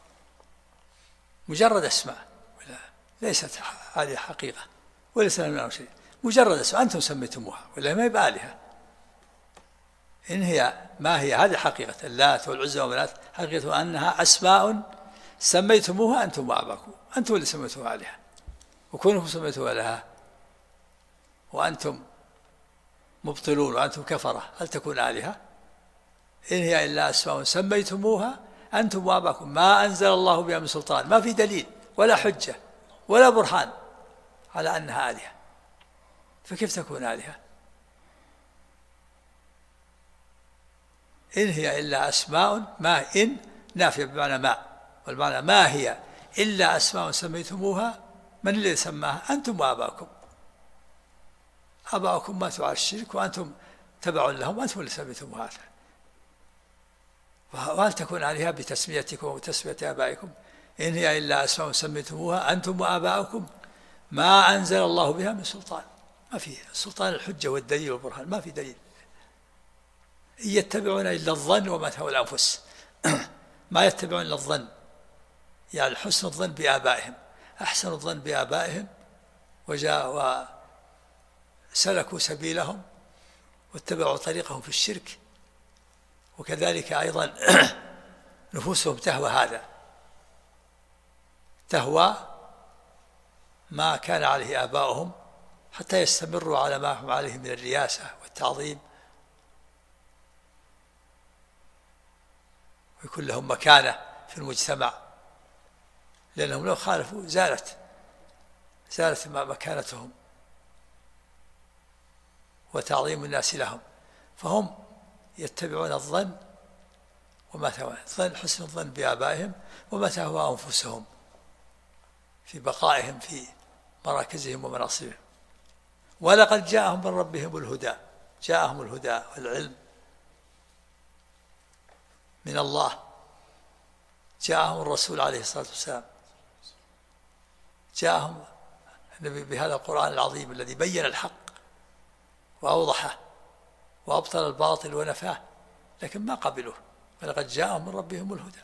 Speaker 1: مجرد أسماء، ليست هذه حقيقة وليس لنا شيء، مجرد أسماء أنتم سميتموها، ولا ما يبقى آلهة. إن هي ما هي هذه حقيقة اللات والعزى ومنات، حقيقة أنها أسماء سميتموها أنتم وآباؤكم، أنتم اللي سميتوها آلهة، وكونكم سميتوها لها وأنتم مبطلون وأنتم كفرة، هل تكون آلهة؟ إن هي إلا أسماء سميتموها أنتم وآباؤكم ما أنزل الله بها من سلطان، ما في دليل ولا حجة ولا برهان على أنها آلهة، فكيف تكون آلهة؟ إن هي إلا أسماء، ما إن نافية بمعنى ما، والمعنى ما هي إلا أسماء سميتموها، من الذي سماها؟ أنتم وآباؤكم، آباؤكم ماتوا على الشرك وأنتم تبعوا لهم، أنتم اللي سميتموها. وهل تكون آلهة بتسميتكم وتسمية آبائكم؟ إن هي إلا أسماء سميتموها أنتم وآباؤكم ما أنزل الله بها من سلطان، ما في سلطان الحجة والدليل والبرهان، ما في دليل. إن يتبعون إلا الظن وما تهوى الأنفس ما يتبعون إلا الظن، يعني حسن الظن بآبائهم، أحسن الظن بآبائهم وسلكوا سبيلهم واتبعوا طريقهم في الشرك، وكذلك أيضا نفوسهم تهوى هذا، تهوى ما كان عليه آباؤهم حتى يستمروا على ما هم عليه من الرياسة والتعظيم، ويكون لهم مكانة في المجتمع، لأنهم لو خالفوا زالت مكانتهم وتعظيم الناس لهم. فهم يتبعون الظن وما تهوى حسن الظن بآبائهم وما تهوى أنفسهم في بقائهم في مراكزهم ومناصبهم. ولقد جاءهم من ربهم الهدى، جاءهم الهدى والعلم من الله، جاءهم الرسول عليه الصلاة والسلام، جاءهم النبي بهذا القرآن العظيم الذي بين الحق وأوضحه وأبطل الباطل ونفاه، لكن ما قبلوه. ولقد جاءهم من ربهم الهدى.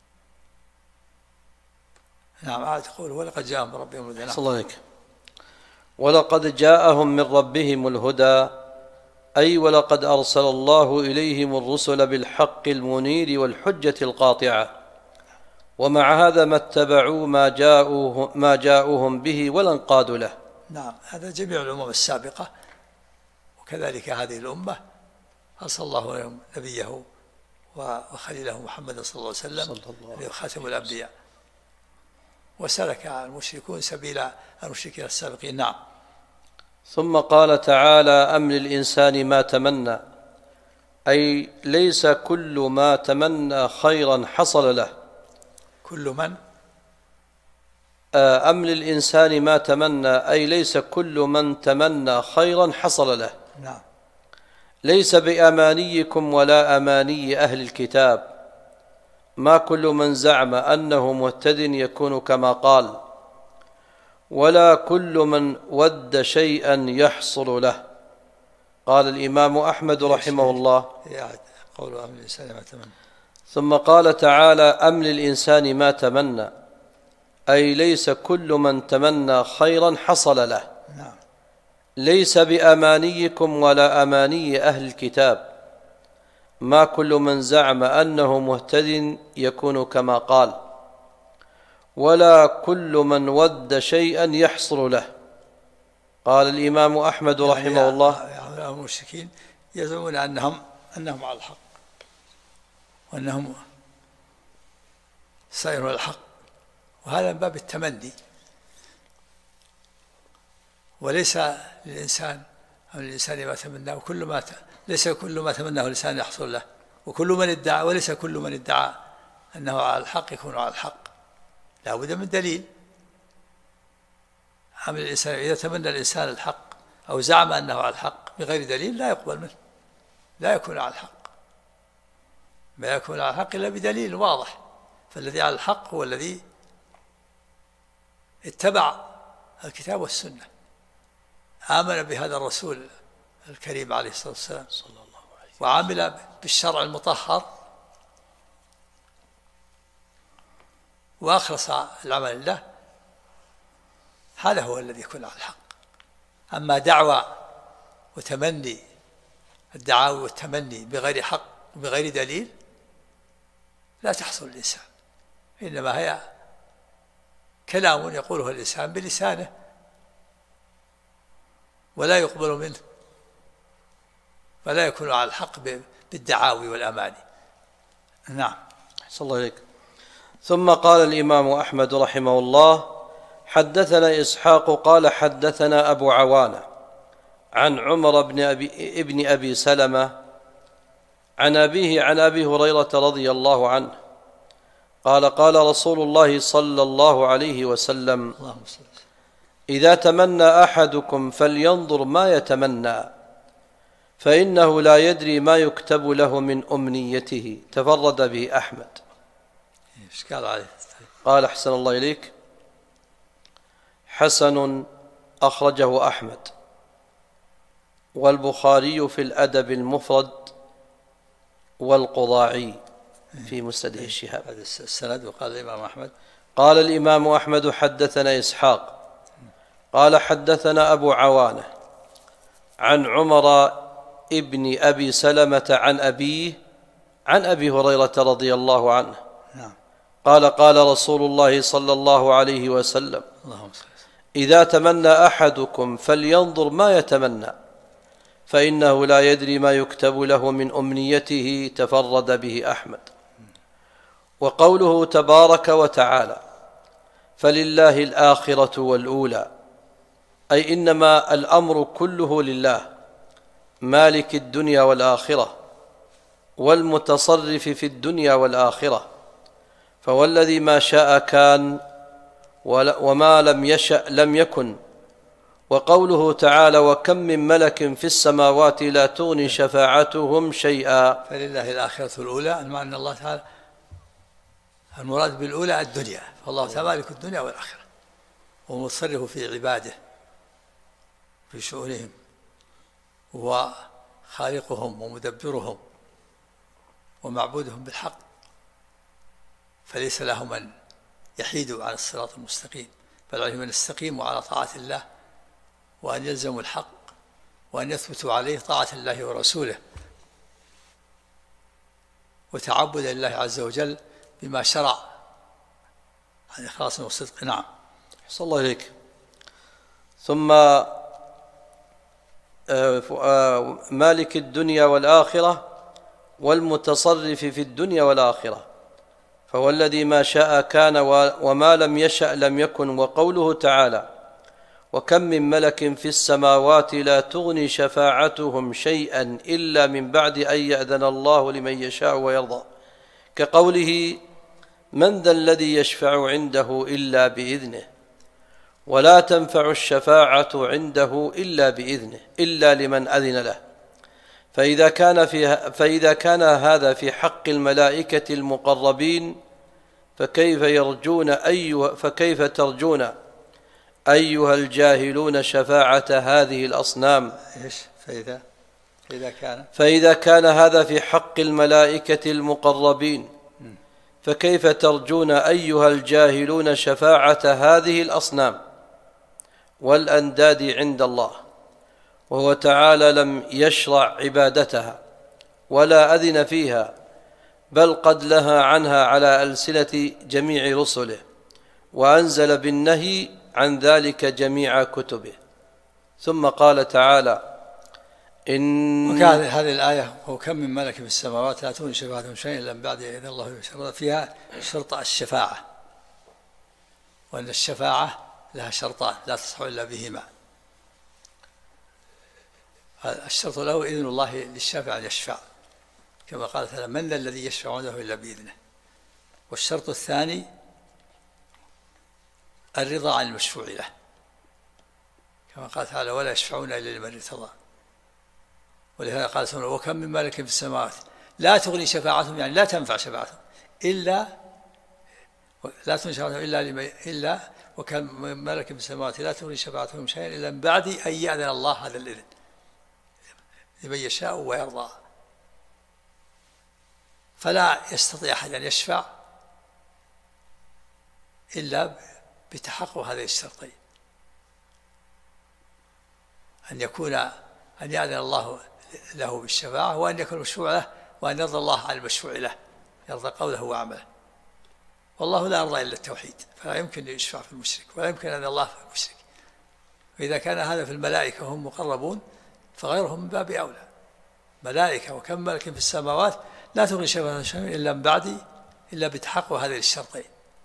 Speaker 1: نعم، عاد تقول ولقد جاءهم من ربهم الهدى.
Speaker 3: صلى الله عليك. ولقد جاءهم من ربهم الهدى، أي ولقد أرسل الله إليهم الرسل بالحق المنير والحجة القاطعة، ومع هذا ما اتبعوا ما جاءوهم به ولا انقادوا له.
Speaker 1: نعم، هذا جميع الأمم السابقة، وكذلك هذه الأمة أرسل الله لهم نبيه وخليله محمد صلى الله عليه وسلم الذي خاتم الأنبياء، وسلك المشركون سبيل المشركين السابقين. نعم.
Speaker 3: ثم قال تعالى: أم للإنسان ما تمنى، أي ليس كل ما تمنى خيرا حصل له.
Speaker 1: كل من
Speaker 3: أم للإنسان ما تمنى، أي ليس كل من تمنى خيرا حصل له.
Speaker 1: نعم.
Speaker 3: ليس بأمانيكم ولا أماني أهل الكتاب، ما كل من زعم أنه مهتد يكون كما قال، ولا كل من ود شيئا يحصل له. قال الإمام أحمد رحمه الله:
Speaker 1: قول أم للإنسان ما تمنى.
Speaker 3: ثم قال تعالى: أم للإنسان ما تمنى، أي ليس كل من تمنى خيرا حصل له.
Speaker 1: نعم.
Speaker 3: ليس بأمانيكم ولا أماني أهل الكتاب، ما كل من زعم أنه مهتد يكون كما قال، ولا كل من ود شيئا يحصل له. قال الإمام أحمد رحمه الله:
Speaker 1: المشركين يزعمون أنهم على الحق وأنهم سيروا الحق، وهذا من باب التمني. وليس للإنسان أو للإنسان ما تمناه، ليس كل ما تمناه الإنسان يحصل له، وكل من ادعى، وليس كل من ادعى أنه على الحق يكون على الحق، لا بد من دليل. عمل الإنسان إذا تمنى الإنسان الحق أو زعم أنه على الحق بغير دليل لا يقبل منه، لا يكون على الحق. ما يكون على الحق إلا بدليل واضح. فالذي على الحق هو الذي اتبع الكتاب والسنة، آمن بهذا الرسول الكريم عليه الصلاة والسلام وعمل بالشرع المطهر وأخلص العمل لله، هذا هو الذي يكون على الحق. أما دعوى وتمني، الدعاوى والتمني بغير حق وبغير دليل لا تحصل الإنسان، إنما هي كلام يقوله الإنسان بلسانه ولا يقبل منه، فلا يكون على الحق بالدعاوي والأماني. نعم.
Speaker 3: صلى الله عليك. ثم قال الإمام أحمد رحمه الله: حدثنا إسحاق قال حدثنا أبو عوانة عن عمر ابن أبي سلمة عن أبيه عن أبي هريرة رضي الله عنه قال: قال رسول الله صلى الله عليه وسلم: إذا تمنى أحدكم فلينظر ما يتمنى، فإنه لا يدري ما يكتب له من أمنيته. تفرد به أحمد. قال: أحسن الله إليك. حسن، أخرجه أحمد والبخاري في الأدب المفرد والقضاعي في مسنده الشهاب.
Speaker 1: هذا السند. وقال الإمام أحمد:
Speaker 3: قال الإمام أحمد: حدثنا إسحاق قال حدثنا أبو عوانة عن عمر ابن أبي سلمة عن أبيه عن أبي هريرة رضي الله عنه قال: قال رسول الله صلى الله عليه وسلم: إذا تمنى أحدكم فلينظر ما يتمنى، فإنه لا يدري ما يكتب له من أمنيته. تفرد به أحمد. وقوله تبارك وتعالى: فلله الآخرة والأولى، أي إنما الأمر كله لله مالك الدنيا والآخرة، والمتصرف في الدنيا والآخرة، فوالذي ما شاء كان وما لم يشأ لم يكن. وقوله تعالى: وكم من ملك في السماوات لا تغني شفاعتهم شيئا.
Speaker 1: فلله الآخرة الأولى، أن الله تعالى المراد بالأولى الدنيا، فالله تعالى مالك الدنيا والآخرة، ومتصرف في عباده في شؤونهم، وخالقهم ومدبرهم ومعبودهم بالحق، فليس له من يحيد عن الصراط المستقيم، بل عليهم أن يستقيموا على طاعة الله، وأن يلزموا الحق، وأن يثبتوا عليه طاعة الله ورسوله، وتعبدا لله عز وجل بما شرع عن إخلاص وصدق. نعم.
Speaker 3: أحسن الله إليك. ثم مالك الدنيا والآخرة والمتصرف في الدنيا والآخرة، فوالذي ما شاء كان وما لم يشأ لم يكن. وقوله تعالى: وكم من ملك في السماوات لا تغني شفاعتهم شيئا إلا من بعد أن يأذن الله لمن يشاء ويرضى، كقوله: من ذا الذي يشفع عنده إلا بإذنه، ولا تنفع الشفاعة عنده إلا بإذنه إلا لمن أذن له. فإذا كان هذا في حق الملائكة المقربين، فكيف ترجون أيها الجاهلون شفاعة هذه الأصنام؟ فإذا كان هذا في حق الملائكة المقربين، فكيف ترجون أيها الجاهلون شفاعة هذه الأصنام والأنداد عند الله، وهو تعالى لم يشرع عبادتها ولا أذن فيها، بل قد لها عنها على ألسنة جميع رسله، وأنزل بالنهي عن ذلك جميع كتبه. ثم قال تعالى:
Speaker 1: وكان هذه الآية: وكم من ملك في السماوات لا تغني شفاعتهم شيئا إلا من بعد إذن الله يشرع، فيها شرط الشفاعة، وأن الشفاعة لها شرطان لا تصح إلا بهما. الشرط الأول إذن الله للشافع أن يشفع، كما قال تعالى: من ذا الذي يشفع عنده إلا بإذنه. والشرط الثاني الرضا عن المشفوع له، كما قال تعالى: ولا يشفعون إلا لمن ارتضى. ولهذا قال سبحانه: وكم من ملك في السماوات لا تغني شفاعتهم، يعني لا تنفع شفاعتهم إلا وكم من ملك في السماوات لا تغني شفاعتهم شيئا إلا من بعد أن يأذن الله هذا الإذن لمن يشاء ويرضى. فلا يستطيع أحد أن يشفع إلا بتحقق هذين الشرطين: أن يأذن الله له بالشفاعة، وأن يكون مشفوع له، وأن يرضى الله عن المشفوع له، يرضى قوله وعمله. والله لا يرضى إلا التوحيد، فلا يمكن أن يشفع في المشرك، ولا يمكن أن الله في المشرك. وإذا كان هذا في الملائكة هم مقربون، فغيرهم من باب أولى. ملائكة وكم ملك في السماوات لا تغني شفاعتهم شيئا إلا من بعد إلا بتحقق هذين الشرطين.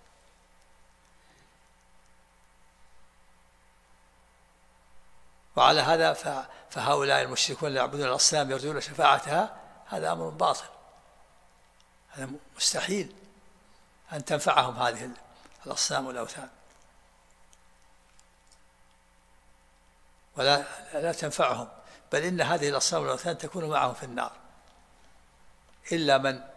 Speaker 1: وعلى هذا فهؤلاء المشركون اللي يعبدون الأصنام يرجون شفاعتها، هذا أمر باطل، هذا مستحيل أن تنفعهم هذه الأصنام والأوثان، لا تنفعهم، بل إن هذه الأصنام والأوثان تكون معهم في النار، إلا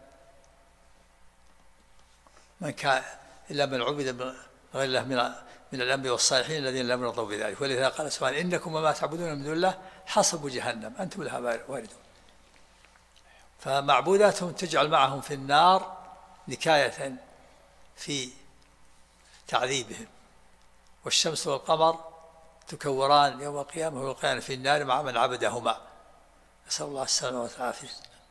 Speaker 1: من عبد من غير الله من الأنبياء والصالحين الذين لم يرضوا بذلك. ولذا قال سبحانه: إنكم وما تعبدون من دون الله حصب جهنم أنتم لها واردون. فمعبوداتهم تجعل معهم في النار نكاية في تعذيبهم. والشمس والقمر تكوران يوم القيامة ويلقيان في النار مع من عبدهما، نسأل الله السلامة والعافية.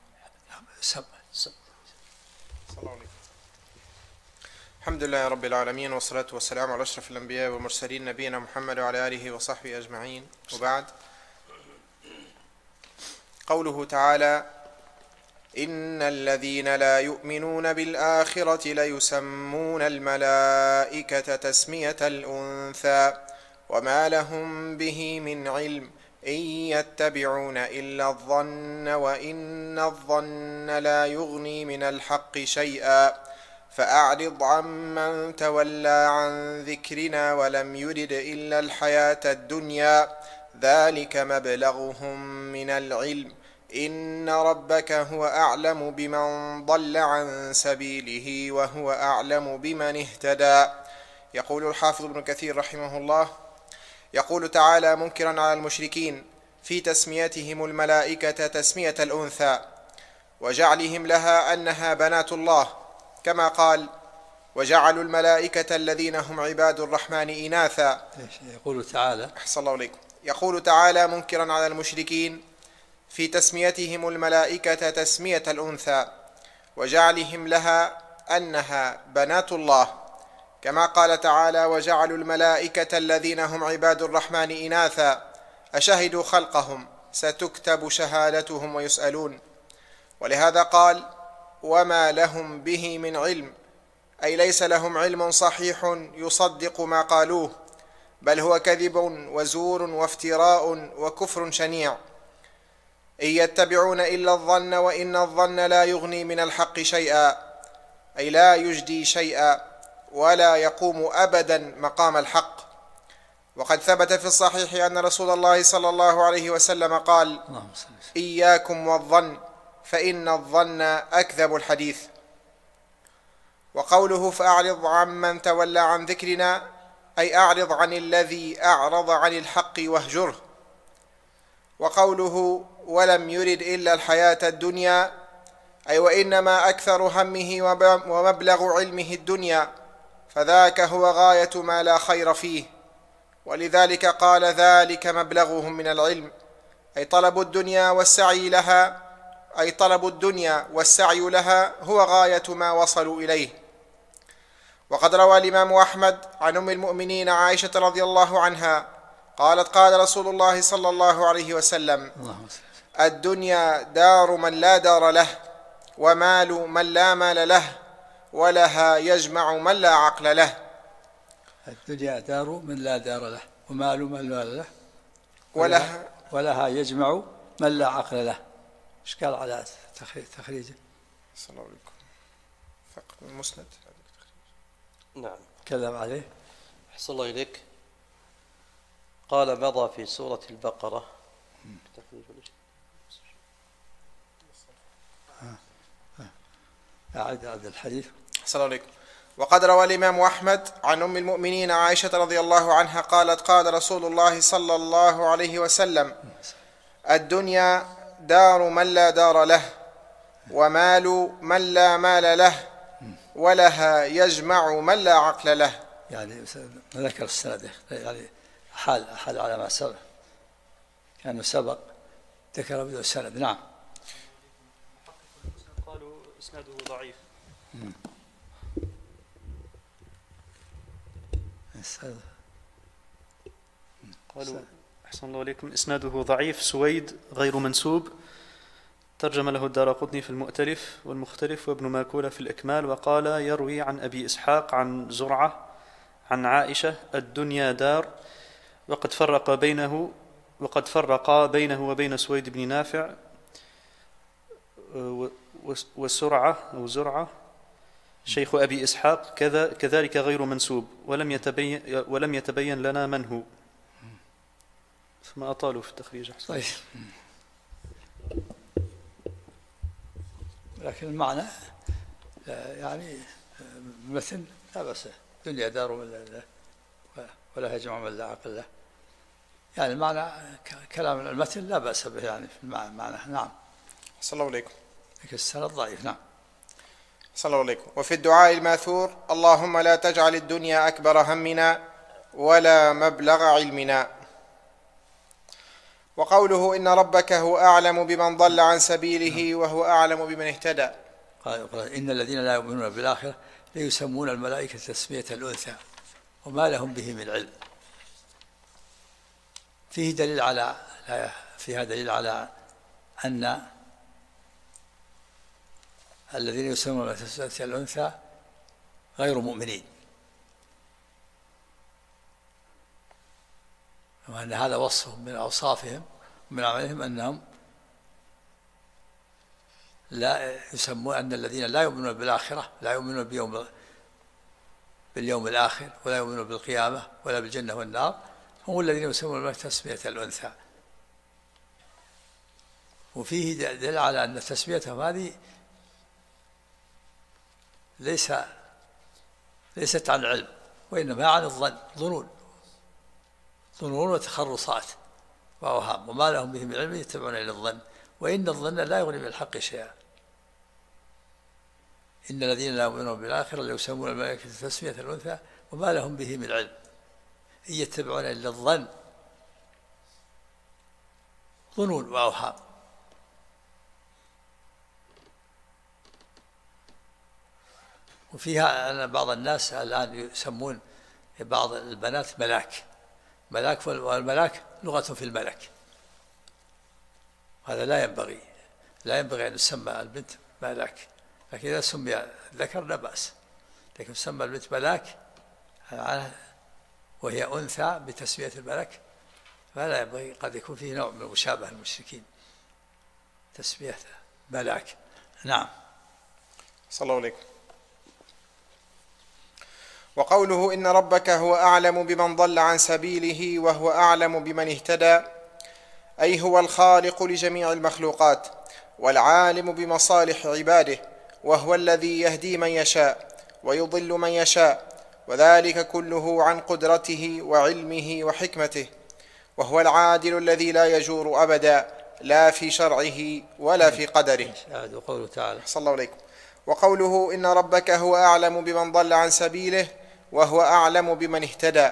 Speaker 4: الحمد لله رب العالمين، والصلاة والسلام على أشرف الأنبياء والمرسلين نبينا محمد وعلى آله وصحبه أجمعين، وبعد. قوله تعالى: إن الذين لا يؤمنون بالآخرة ليسمون الملائكة تسمية الأنثى وما لهم به من علم إن يتبعون إلا الظن وإن الظن لا يغني من الحق شيئا فأعرض عمن تولى عن ذكرنا ولم يرد إلا الحياة الدنيا ذلك مبلغهم من العلم إن ربك هو أعلم بمن ضل عن سبيله وهو أعلم بمن اهتدى. يقول الحافظ ابن كثير رحمه الله: يقول تعالى منكرا على المشركين في تسميتهم الملائكة تسمية الأنثى وجعلهم لها أنها بنات الله، كما قال: وجعلوا الملائكة الذين هم عباد الرحمن إناثا.
Speaker 1: يقول تعالى
Speaker 4: أحسن الله عليكم. يقول تعالى منكرا على المشركين في تسميتهم الملائكة تسمية الأنثى وجعلهم لها أنها بنات الله، كما قال تعالى: وجعلوا الملائكة الذين هم عباد الرحمن إناثا أشهدوا خلقهم ستكتب شهادتهم ويسألون. ولهذا قال: وما لهم به من علم، أي ليس لهم علم صحيح يصدق ما قالوه، بل هو كذب وزور وافتراء وكفر شنيع. إن يتبعون إلا الظن وإن الظن لا يغني من الحق شيئا، أي لا يجدي شيئا ولا يقوم أبدا مقام الحق. وقد ثبت في الصحيح أن رسول الله صلى الله عليه وسلم قال: إياكم والظن فإن الظن أكذب الحديث. وقوله فأعرض عمن تولى عن ذكرنا، أي أعرض عن الذي أعرض عن الحق واهجره. وقوله ولم يرد إلا الحياة الدنيا، أي وإنما أكثر همه ومبلغ علمه الدنيا، فذاك هو غاية ما لا خير فيه، ولذلك قال ذلك مبلغهم من العلم، أي طلب الدنيا والسعي لها هو غاية ما وصلوا إليه. وقد روى الإمام أحمد عن أم المؤمنين عائشة رضي الله عنها قالت: قال رسول الله صلى الله عليه وسلم: الدنيا دار من لا دار له، ومال من لا مال له، ولها يجمع من لا عقل له.
Speaker 1: الدنيا دار من لا دار له، ومال من لا له، ولها يجمع من لا عقل له. ايش قال على تخريجه؟
Speaker 4: صلى الله عليكم. فقط المسند.
Speaker 3: نعم.
Speaker 1: كذب عليه.
Speaker 3: أحسن الله إليك. قال مضى في سورة البقرة.
Speaker 1: أعد هذا الحديث.
Speaker 4: أحسن الله عليكم. وقد روى الإمام أحمد عن أم المؤمنين عائشة رضي الله عنها قالت: قال رسول الله صلى الله عليه وسلم: الدنيا دار من لا دار له، ومال من لا مال له، ولها يجمع من لا عقل له.
Speaker 1: يعني ذكر السند، يعني حال على ما سبق، كانه سبق ذكر بدون السند. نعم.
Speaker 2: قالوا إسناده ضعيف. قالوا أحسن الله عليكم إسناده ضعيف، سويد غير منسوب، ترجم له الدارقطني في المؤتلف والمختلف وابن ماكولة في الإكمال، وقال يروي عن أبي إسحاق عن زرعة عن عائشة: الدنيا دار. وقد فرق بينه وبين سويد بن نافع وسرعة أو زرعة شيخ أبي إسحاق كذلك غير منسوب، ولم يتبين لنا من هو، ثم أطالوا في التخريج.
Speaker 1: طيب. لكن المعنى يعني مثل لا بأس، الدنيا دار من ولا يجمع من لا عقل له، يعني المعنى كلام المثل لا بأس به يعني في المعنى. نعم.
Speaker 4: صلى الله عليكم.
Speaker 1: لكن السند ضعيف. نعم.
Speaker 4: صلى الله عليكم. وفي الدعاء الماثور: اللهم لا تجعل الدنيا أكبر همنا ولا مبلغ علمنا. وقوله إن ربك هو أعلم بمن ضل عن سبيله وهو أعلم بمن اهتدى.
Speaker 1: قال إن الذين لا يؤمنون بالآخرة ليسمون الملائكة تسمية الأنثى وما لهم به من علم. فيها دليل على أن الذين يسمون تسمية الأنثى غير مؤمنين، وأن هذا وصف من أوصافهم من عملهم أنهم لا يسمون أن الذين لا يؤمنون بالآخرة، لا يؤمنون باليوم الآخر، ولا يؤمنون بالقيامة ولا بالجنة والنار، هم الذين يسمون تسمية الأنثى. وفيه دليل على أن تسميتهم هذه ليست عن علم، وإنما عن الظن، ظنون وتخرصات وأوهام، وما لهم به من علم يتبعون إلى الظن، وإن الظن لا يغني من الحق شيئا. إن الذين لا يؤمنون بالآخرة ليسمون الملائكة تسمية الأنثى وما لهم به من علم إن يتبعون إلا الظن، ظنون وأوهام. وفيها أن بعض الناس الآن يسمون بعض البنات ملاك، والملاك لغة في الملك، هذا لا ينبغي أن يسمى البنت ملاك، لكن إذا سمي الذكر لا بأس، لكن يسمى البنت ملاك وهي أنثى بتسمية الملك فلا ينبغي، قد يكون فيه نوع من مشابهة المشركين تسمية ملاك. نعم.
Speaker 4: صلى الله عليكم. وقوله إن ربك هو أعلم بمن ضل عن سبيله وهو أعلم بمن اهتدى، أي هو الخالق لجميع المخلوقات والعالم بمصالح عباده، وهو الذي يهدي من يشاء ويضل من يشاء، وذلك كله عن قدرته وعلمه وحكمته، وهو العادل الذي لا يجور أبدا لا في شرعه ولا في قدره.
Speaker 1: وقوله تعالى
Speaker 4: صلى الله عليكم. وقوله إن ربك هو أعلم بمن ضل عن سبيله وهو أعلم بمن اهتدى،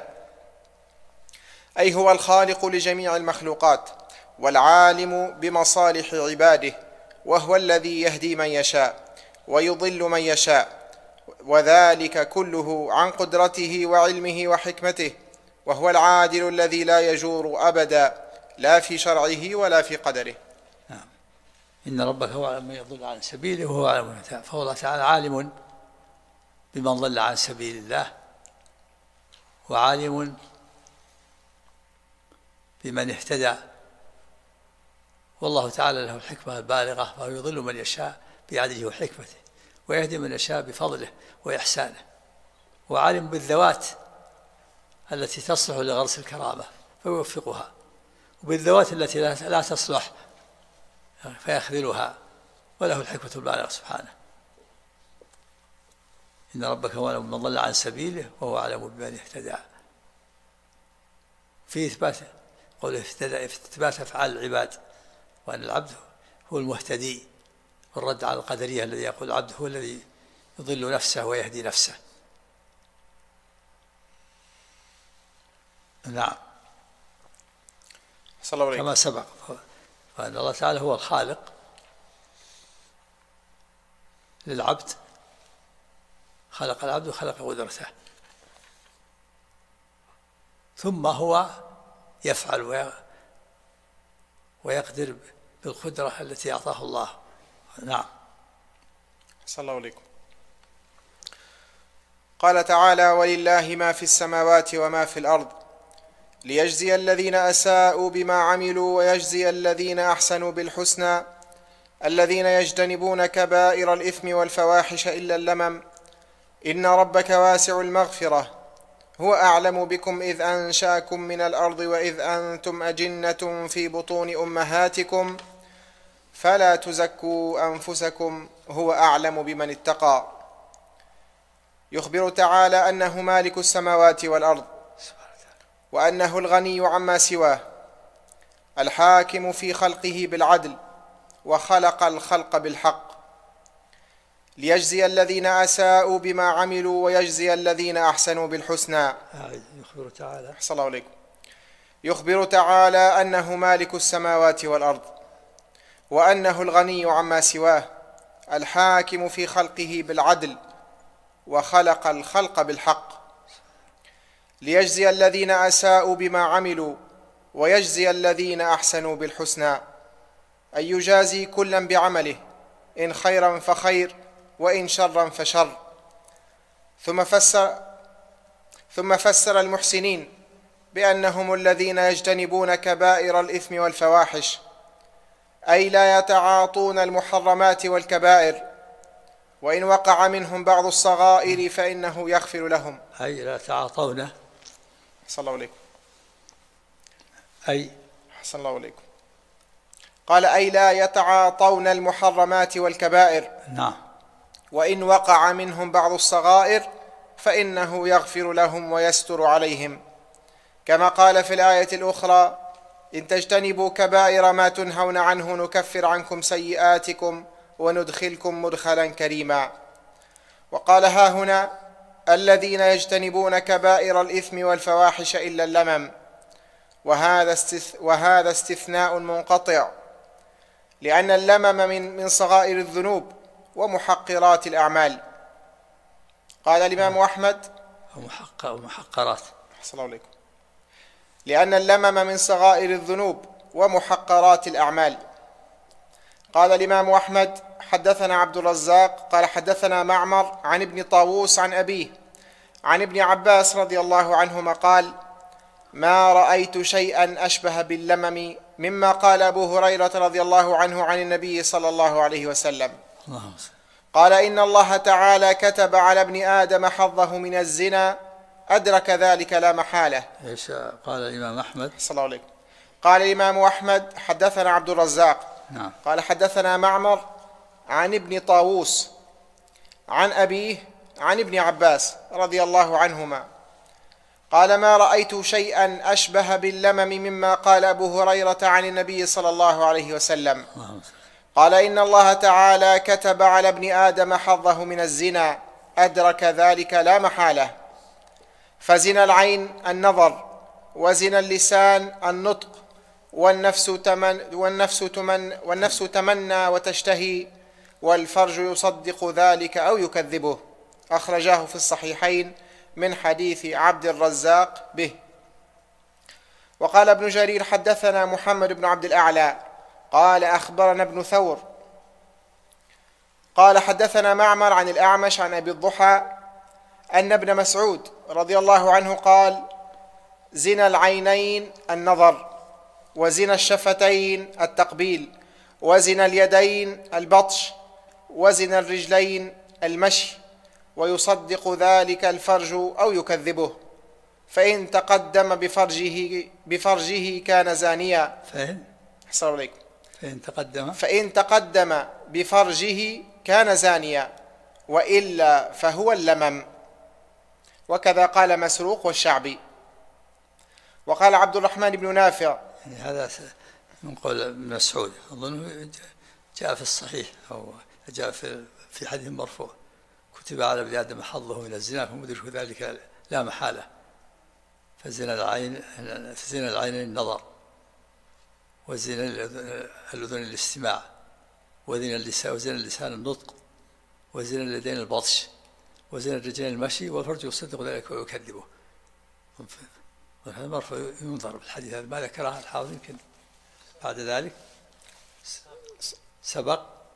Speaker 4: أي هو الخالق لجميع المخلوقات والعالم بمصالح عباده، وهو الذي يهدي من يشاء ويضل من يشاء، وذلك كله عن قدرته وعلمه وحكمته، وهو العادل الذي لا يجور أبدا لا في شرعه ولا في قدره.
Speaker 1: إن ربك هو أعلم من يضل عن سبيله وهو أعلم من اهتدى، فهو الله تعالى عالم بمن ضل عن سبيل الله، وعالم بمن اهتدى، والله تعالى له الحكمة البالغة، فهو يضل من يشاء بعدله وحكمته، ويهدي من يشاء بفضله وإحسانه، وعالم بالذوات التي تصلح لغرس الكرامة فيوفقها، وبالذوات التي لا تصلح فيخذلها، وله الحكمة البالغة سبحانه. إن ربك هو أعلم بمن ضل عن سبيله وهو أعلم بمن اهتدى. في إثبات قوله إثبات أفعال العباد، وأن العبد هو المهتدي، والرد على القدرية الذي يقول العبد هو الذي يضل نفسه ويهدي نفسه. نعم.
Speaker 4: صلى الله عليه
Speaker 1: كما سبق، فأن الله تعالى هو الخالق للعبد، خلق العبد وخلق قدرته، ثم هو يفعل ويقدر بالقدرة التي أعطاه الله. نعم.
Speaker 4: صلى الله عليكم. قال تعالى ولله ما في السماوات وما في الأرض ليجزي الذين أساءوا بما عملوا ويجزي الذين أحسنوا بالحسنى الذين يجتنبون كبائر الإثم والفواحش إلا اللمم إن ربك واسع المغفرة هو أعلم بكم إذ أنشأكم من الأرض وإذ أنتم أجنة في بطون أمهاتكم فلا تزكوا أنفسكم هو أعلم بمن اتقى. يخبر تعالى أنه مالك السماوات والأرض، وأنه الغني عما سواه، الحاكم في خلقه بالعدل، وخلق الخلق بالحق، ليجزي الذين أساءوا بما عملوا ويجزي الذين أحسنوا بالحسنى.
Speaker 1: يخبر تعالى
Speaker 4: صلى الله عليكم. يخبر تعالى أنه مالك السماوات والأرض، وأنه الغني عما سواه، الحاكم في خلقه بالعدل، وخلق الخلق بالحق، ليجزي الذين أساءوا بما عملوا ويجزي الذين أحسنوا بالحسنى، أي يجازي كلا بعمله، إن خيرا فخير وإن شرا فشر. ثم فسر المحسنين بأنهم الذين يجتنبون كبائر الإثم والفواحش، أي لا يتعاطون المحرمات والكبائر، وإن وقع منهم بعض الصغائر فإنه يغفر لهم.
Speaker 1: أي لا يتعاطون،
Speaker 4: أحسن الله إليكم،
Speaker 1: أي
Speaker 4: أحسن الله إليكم. قال أي لا يتعاطون المحرمات والكبائر،
Speaker 1: نعم،
Speaker 4: وإن وقع منهم بعض الصغائر فإنه يغفر لهم ويستر عليهم، كما قال في الآية الأخرى: إن تجتنبوا كبائر ما تنهون عنه نكفر عنكم سيئاتكم وندخلكم مدخلا كريما. وقال ها هنا: الذين يجتنبون كبائر الإثم والفواحش إلا اللمم، وهذا استثناء منقطع، لأن اللمم من صغائر الذنوب ومحقرات الأعمال. قال الإمام أحمد:
Speaker 1: ومحقرات،
Speaker 4: أحسن الله عليكم، لأن اللمم من صغائر الذنوب ومحقرات الأعمال. قال الإمام أحمد: حدثنا عبد الرزاق قال حدثنا معمر عن ابن طاووس عن أبيه عن ابن عباس رضي الله عنهما قال: ما رأيت شيئا أشبه باللمم مما قال أبو هريرة رضي الله عنه عن النبي صلى الله عليه وسلم. قال: إن الله تعالى كتب على ابن آدم حظه من الزنا، أدرك ذلك لا محالة.
Speaker 1: إيش قال الإمام أحمد؟
Speaker 4: صلى الله عليه. قال الإمام أحمد: حدثنا عبد الرزاق،
Speaker 1: نعم،
Speaker 4: قال حدثنا معمر عن ابن طاووس عن أبيه عن ابن عباس رضي الله عنهما قال: ما رأيت شيئا أشبه باللمم مما قال أبو هريرة عن النبي صلى الله عليه وسلم. قال: إن الله تعالى كتب على ابن آدم حظه من الزنا، أدرك ذلك لا محالة. فزنا العين النظر، وزنا اللسان النطق، والنفس تمنى وتشتهي، والفرج يصدق ذلك أو يكذبه. أخرجاه في الصحيحين من حديث عبد الرزاق به. وقال ابن جرير: حدثنا محمد بن عبد الأعلى قال أخبرنا ابن ثور قال حدثنا معمر عن الأعمش عن أبي الضحى أن ابن مسعود رضي الله عنه قال: زنا العينين النظر، وزنا الشفتين التقبيل، وزنا اليدين البطش، وزنا الرجلين المشي، ويصدق ذلك الفرج أو يكذبه، فإن تقدم بفرجه كان زانيا. فإن تقدم بفرجه كان زانيا، وإلا فهو اللمم. وكذا قال مسروق والشعبي. وقال عبد الرحمن بن نافع:
Speaker 1: يعني هذا من قول ابن مسعود، أظنه جاء في الصحيح أو جاء في حديث مرفوع: كتب على ابن آدم حظه من الزنا فمدرك ذلك لا محالة. فزنا العين النظر، وزنا الأذن الاستماع، وزنا اللسان النطق، وزنا اليدين البطش، وزنا الرجلين المشي، والفرج يصدق ذلك ويكذبه. هذا مرفوع ينظر بالحديث هذا، ما ذكرها الحافظ يمكن بعد ذلك سبق.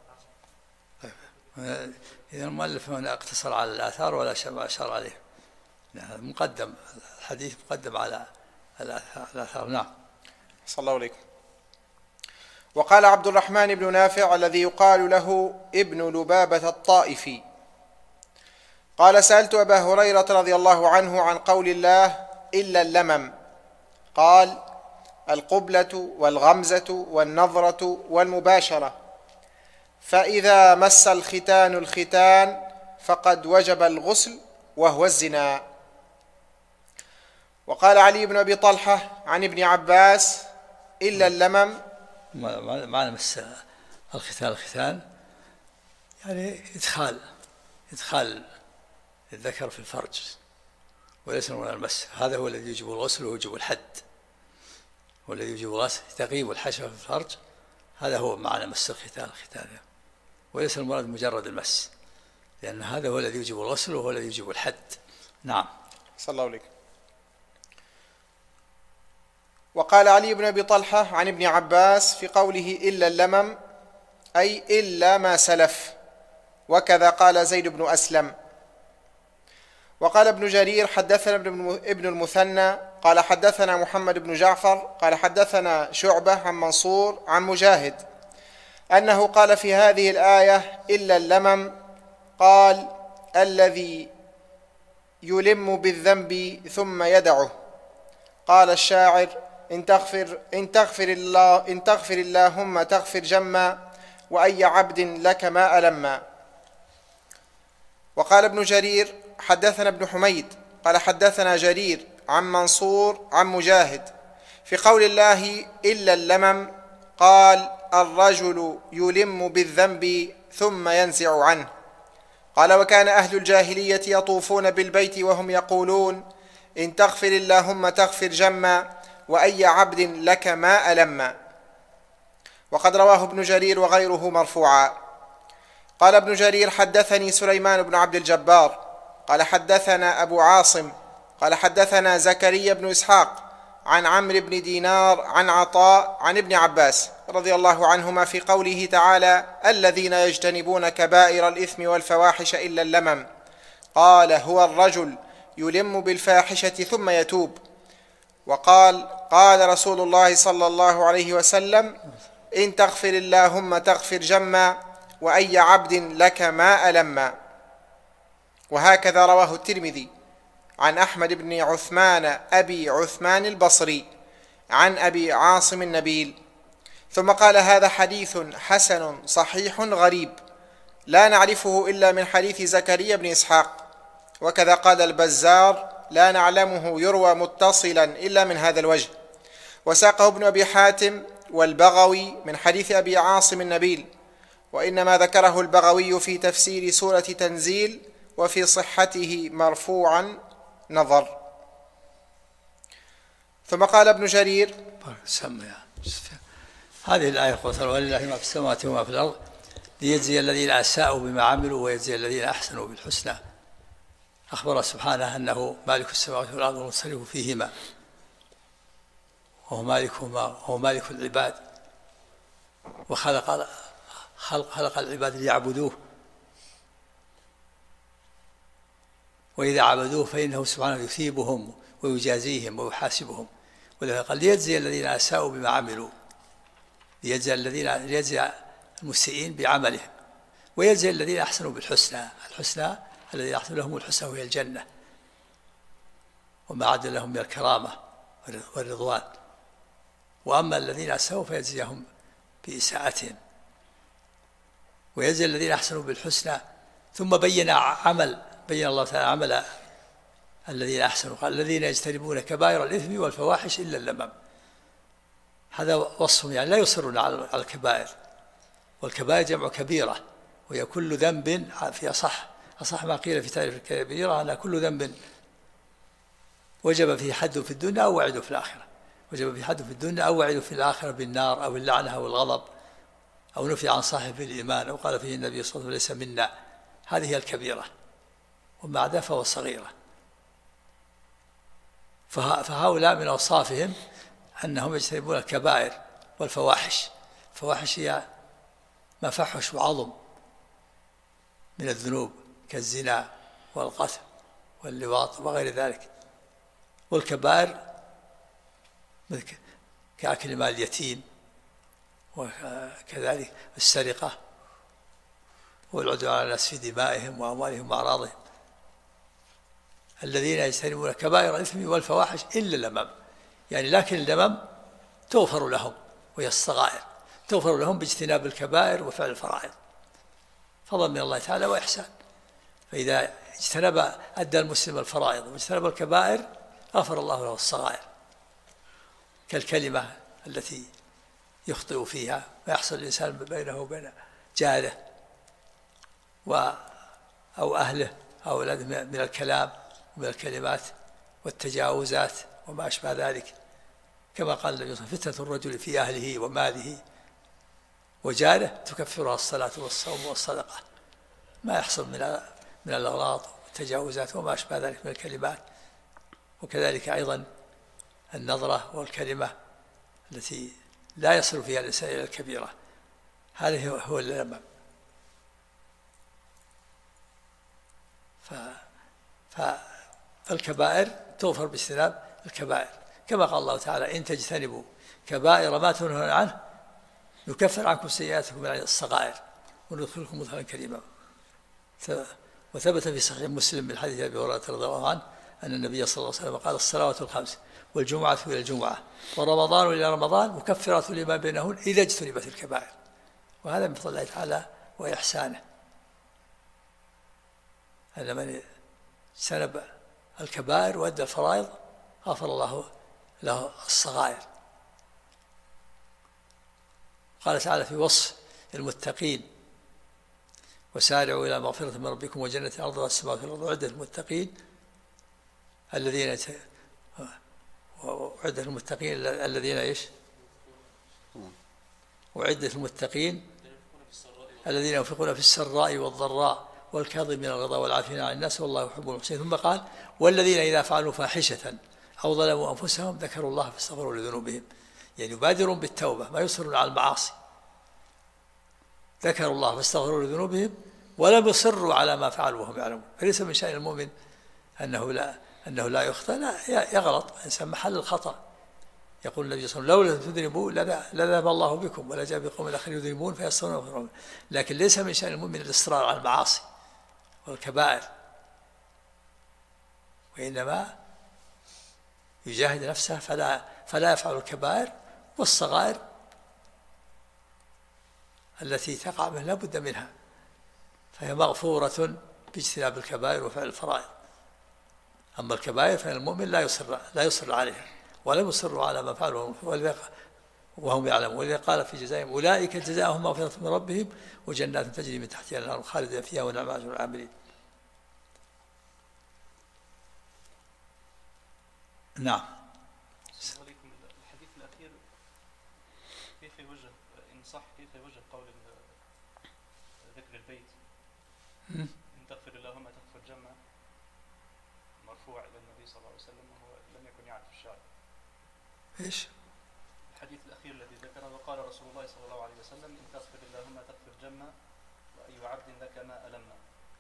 Speaker 1: إذا المؤلف هنا اقتصر على الآثار ولا أشار عليه، مقدم الحديث مقدم على الآثار. نعم،
Speaker 4: صلى الله عليكم. وقال عبد الرحمن بن نافع الذي يقال له ابن لبابة الطائفي قال: سألت أبا هريرة رضي الله عنه عن قول الله: إلا اللمم. قال: القبلة والغمزة والنظرة والمباشرة، فإذا مس الختان فقد وجب الغسل وهو الزنا. وقال علي بن أبي طلحة عن ابن عباس: إلا اللمم.
Speaker 1: معنى مس الختان يعني إدخال الذكر في الفرج، وليس من المس. هذا هو الذي يجب الغسل ويجب الحد، والذي يجب الغسل تغيب الحشفة في الفرج. هذا هو معنى مس الختان، وليس المراد مجرد المس، لأن هذا هو الذي يجب الغسل وهو الذي يجب الحد. نعم،
Speaker 4: صلى الله عليه. وقال علي بن أبي طلحة عن ابن عباس في قوله: إلا اللمم، أي إلا ما سلف. وكذا قال زيد بن أسلم. وقال ابن جرير حدثنا ابن المثنى قال حدثنا محمد بن جعفر قال حدثنا شعبة عن منصور عن مجاهد أنه قال في هذه الآية إلا اللمم، قال الذي يلم بالذنب ثم يدعه. قال الشاعر إن تغفر اللهم تغفر جما، وأي عبد لك ما ألما. وقال ابن جرير حدثنا ابن حميد قال حدثنا جرير عن منصور عن مجاهد في قول الله إلا اللمم، قال الرجل يلم بالذنب ثم ينزع عنه. قال وكان أهل الجاهلية يطوفون بالبيت وهم يقولون إن تغفر اللهم تغفر جما، وأي عبد لك ما ألما. وقد رواه ابن جرير وغيره مرفوعا. قال ابن جرير حدثني سليمان بن عبد الجبار قال حدثنا أبو عاصم قال حدثنا زكريا بن إسحاق عن عمرو بن دينار عن عطاء عن ابن عباس رضي الله عنهما في قوله تعالى الذين يجتنبون كبائر الإثم والفواحش إلا اللمم، قال هو الرجل يلم بالفاحشة ثم يتوب. وقال قال رسول الله صلى الله عليه وسلم إن تغفر اللهم تغفر جما، وأي عبد لك ما ألما. وهكذا رواه الترمذي عن أحمد بن عثمان أبي عثمان البصري عن أبي عاصم النبيل. ثم قال هذا حديث حسن صحيح غريب لا نعرفه إلا من حديث زكريا بن إسحاق. وكذا قال البزار لا نعلمه يروى متصلا إلا من هذا الوجه. وساقه ابن أبي حاتم والبغوي من حديث أبي عاصم النبيل، وإنما ذكره البغوي في تفسير سورة تنزيل، وفي صحته مرفوعا نظر. ثم قال ابن جرير
Speaker 1: هذه الآية قوة ولله ما في السماوات وما في الأرض ليجزي الذين أساءوا بما عملوا ويجزي الذين أحسنوا بالحسنى. أخبر سبحانه أنه مالك السماوات والأرض والمتصرف فيهما، وهو مالكهما وهو مالك العباد، وخلق العباد ليعبدوه، وإذا عبدوه فإنه سبحانه يثيبهم ويجازيهم ويحاسبهم. ولذلك قال ليجزي الذين أساءوا بما عملوا، ليجزي المسيئين بعملهم، ويجزي الذين أحسنوا بالحسنى. الحسنى الذين أحسنوا لهم الحسنى وهي الجنة، وما عد لهم من الكرامة والرضوان. وأما الذين أساءوا فيجزيهم بإساءتهم، ويجزي الذين أحسنوا بالحسنى. ثم بين الله تعالى عمل الذين أحسنوا، قال الذين يجتنبون كبائر الإثم والفواحش إلا اللمم. هذا وصفهم، يعني لا يصرون على الكبائر، والكبائر جمع كبيرة، وهي كل ذنب في أصح ما قيل في تعريف الكبيرة أنها كل ذنب وجب فيه حد في الدنيا أو وعد في الآخرة، وجب فيه حد في الدنيا أو وعد في الآخرة بالنار أو اللعنة أو الغضب أو نفي عن صاحب الإيمان أو قال فيه النبي صلى الله عليه وسلم ليس منا. هذه هي الكبيرة، وما عدا فهو الصغيرة. فهؤلاء من أوصافهم أنهم يجتنبون الكبائر والفواحش. الفواحش هي ما فحش وعظم من الذنوب كالزنا والقتل واللواط وغير ذلك. والكبائر كأكل مال اليتيم، وكذلك السرقة والعدوان على الناس في دمائهم وأموالهم وأعراضهم. الذين يجتنبون كبائر الإثم والفواحش إلا اللمم، يعني لكن اللمم تغفر لهم، وهي الصغائر تغفر لهم باجتناب الكبائر وفعل الفرائض، فضل من الله تعالى وإحسان. فإذا أدى المسلم الفرائض واجتنب الكبائر غفر الله له الصغائر، كالكلمة التي يخطئ فيها ويحصل الإنسان بينه وبين جاره أو أهله أو أولاده من الكلام ومن الكلمات والتجاوزات وما أشبه ذلك، كما قال النبي صلى الله عليه وسلم فتنة الرجل في أهله وماله وجاره تكفرها الصلاة والصوم والصدقة. ما يحصل من الأغلاط والتجاوزات وما أشبه ذلك من الكلمات. وكذلك أيضا النظرة والكلمة التي لا يصل فيها الإنسان إلى الكبيرة، هذا هو اللمم. فالكبائر تغفر باجتناب الكبائر، كما قال الله تعالى: إن تجتنبوا كبائر ما تنهون عنه نكفر عنكم سيئاتكم من الصغائر وندخلكم مدخلا كريما. وثبت في صحيح مسلم من حديث أبي هريرة رضي الله عنه أن النبي صلى الله عليه وسلم قال: الصلوات الخمس والجمعة إلى الجمعة ورمضان إلى رمضان مكفرات لما بينهن إذا اجتنبت الكبائر. وهذا من فضل الله تعالى وإحسانه، أن من اجتنب الكبائر وأدى الفرائض غفر الله له الصغائر. قال تعالى في وصف المتقين: وسارعوا إلى مغفرة من ربكم وجنة عرضها السماوات والأرض أعدت للمتقين الذين وعدت للمتقين الذين ايش؟ وعدت للمتقين الذين ينفقون في السراء والضراء والكاظمين الغيظ والعافين عن الناس والله يحب المحسنين. ثم قال: والذين إذا فعلوا فاحشة أو ظلموا أنفسهم ذكروا الله فاستغفروا لذنوبهم. يعني يبادرون بالتوبة، ما يصرون على المعاصي. ذكروا الله فاستغفروا لذنوبهم ولم يصروا على ما فعلوا وهم يعلمون. فليس من شأن المؤمن أنه لا يخطئ، لا يغلط، الإنسان محل الخطأ. يقول النبي صلى الله عليه وسلم: لولا تذنبوا لذهب الله بكم ولا جاء بقوم آخرين يذنبون فيستغفرون ويغفرون. لكن ليس من شأن المؤمن الإصرار على المعاصي والكبائر، وإنما يجاهد نفسه فلا يفعل الكبائر، والصغائر التي تقع منه لا بد منها، فهي مغفورة باجتناب الكبائر وفعل الفرائض. أما الكبائر فإن المؤمن لا يصر عليها ولا يصر على ما فعلوا وهم يعلمون. ولذا قال في جزائهم: أولئك جزاؤهم مغفرة من ربهم وجنات تجري من تحتها الأنهار خالدين فيها ونعم أجر العاملين. نعم.
Speaker 2: الحديث الأخير كيف يوجه إن صح كيف يوجه قول ذكر البيت إن تغفر اللهم تغفر جمع مرفوع إلى النبي صلى الله عليه وسلم وهو لم يكن يعرف الشعر؟
Speaker 1: إيش؟
Speaker 2: الحديث الأخير الذي ذكره: وقال رسول الله صلى الله عليه وسلم: إن تغفر اللهم تغفر جمع وأي عبد لك ما ألمنا.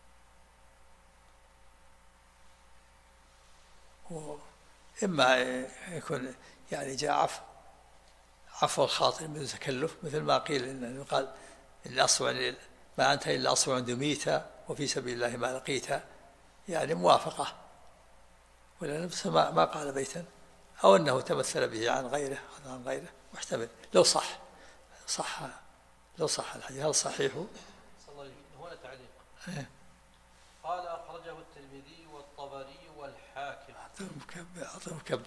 Speaker 1: إما يكون يعني جاء عفو الخاطر من تكلف، مثل ما قيل إنه قال: إن أصبع ما أنت إلا أصبع دميت وفي سبيل الله ما لقيت، يعني موافقة، ولا نفس ما قال بيتا، أو أنه تمثل به عن غيره محتمل. لو صح الحديث هذا صحيح.
Speaker 3: هنا تعليق. قال: أخرجه الترمذي والطبري والحاكم.
Speaker 1: أعطيه مكبر.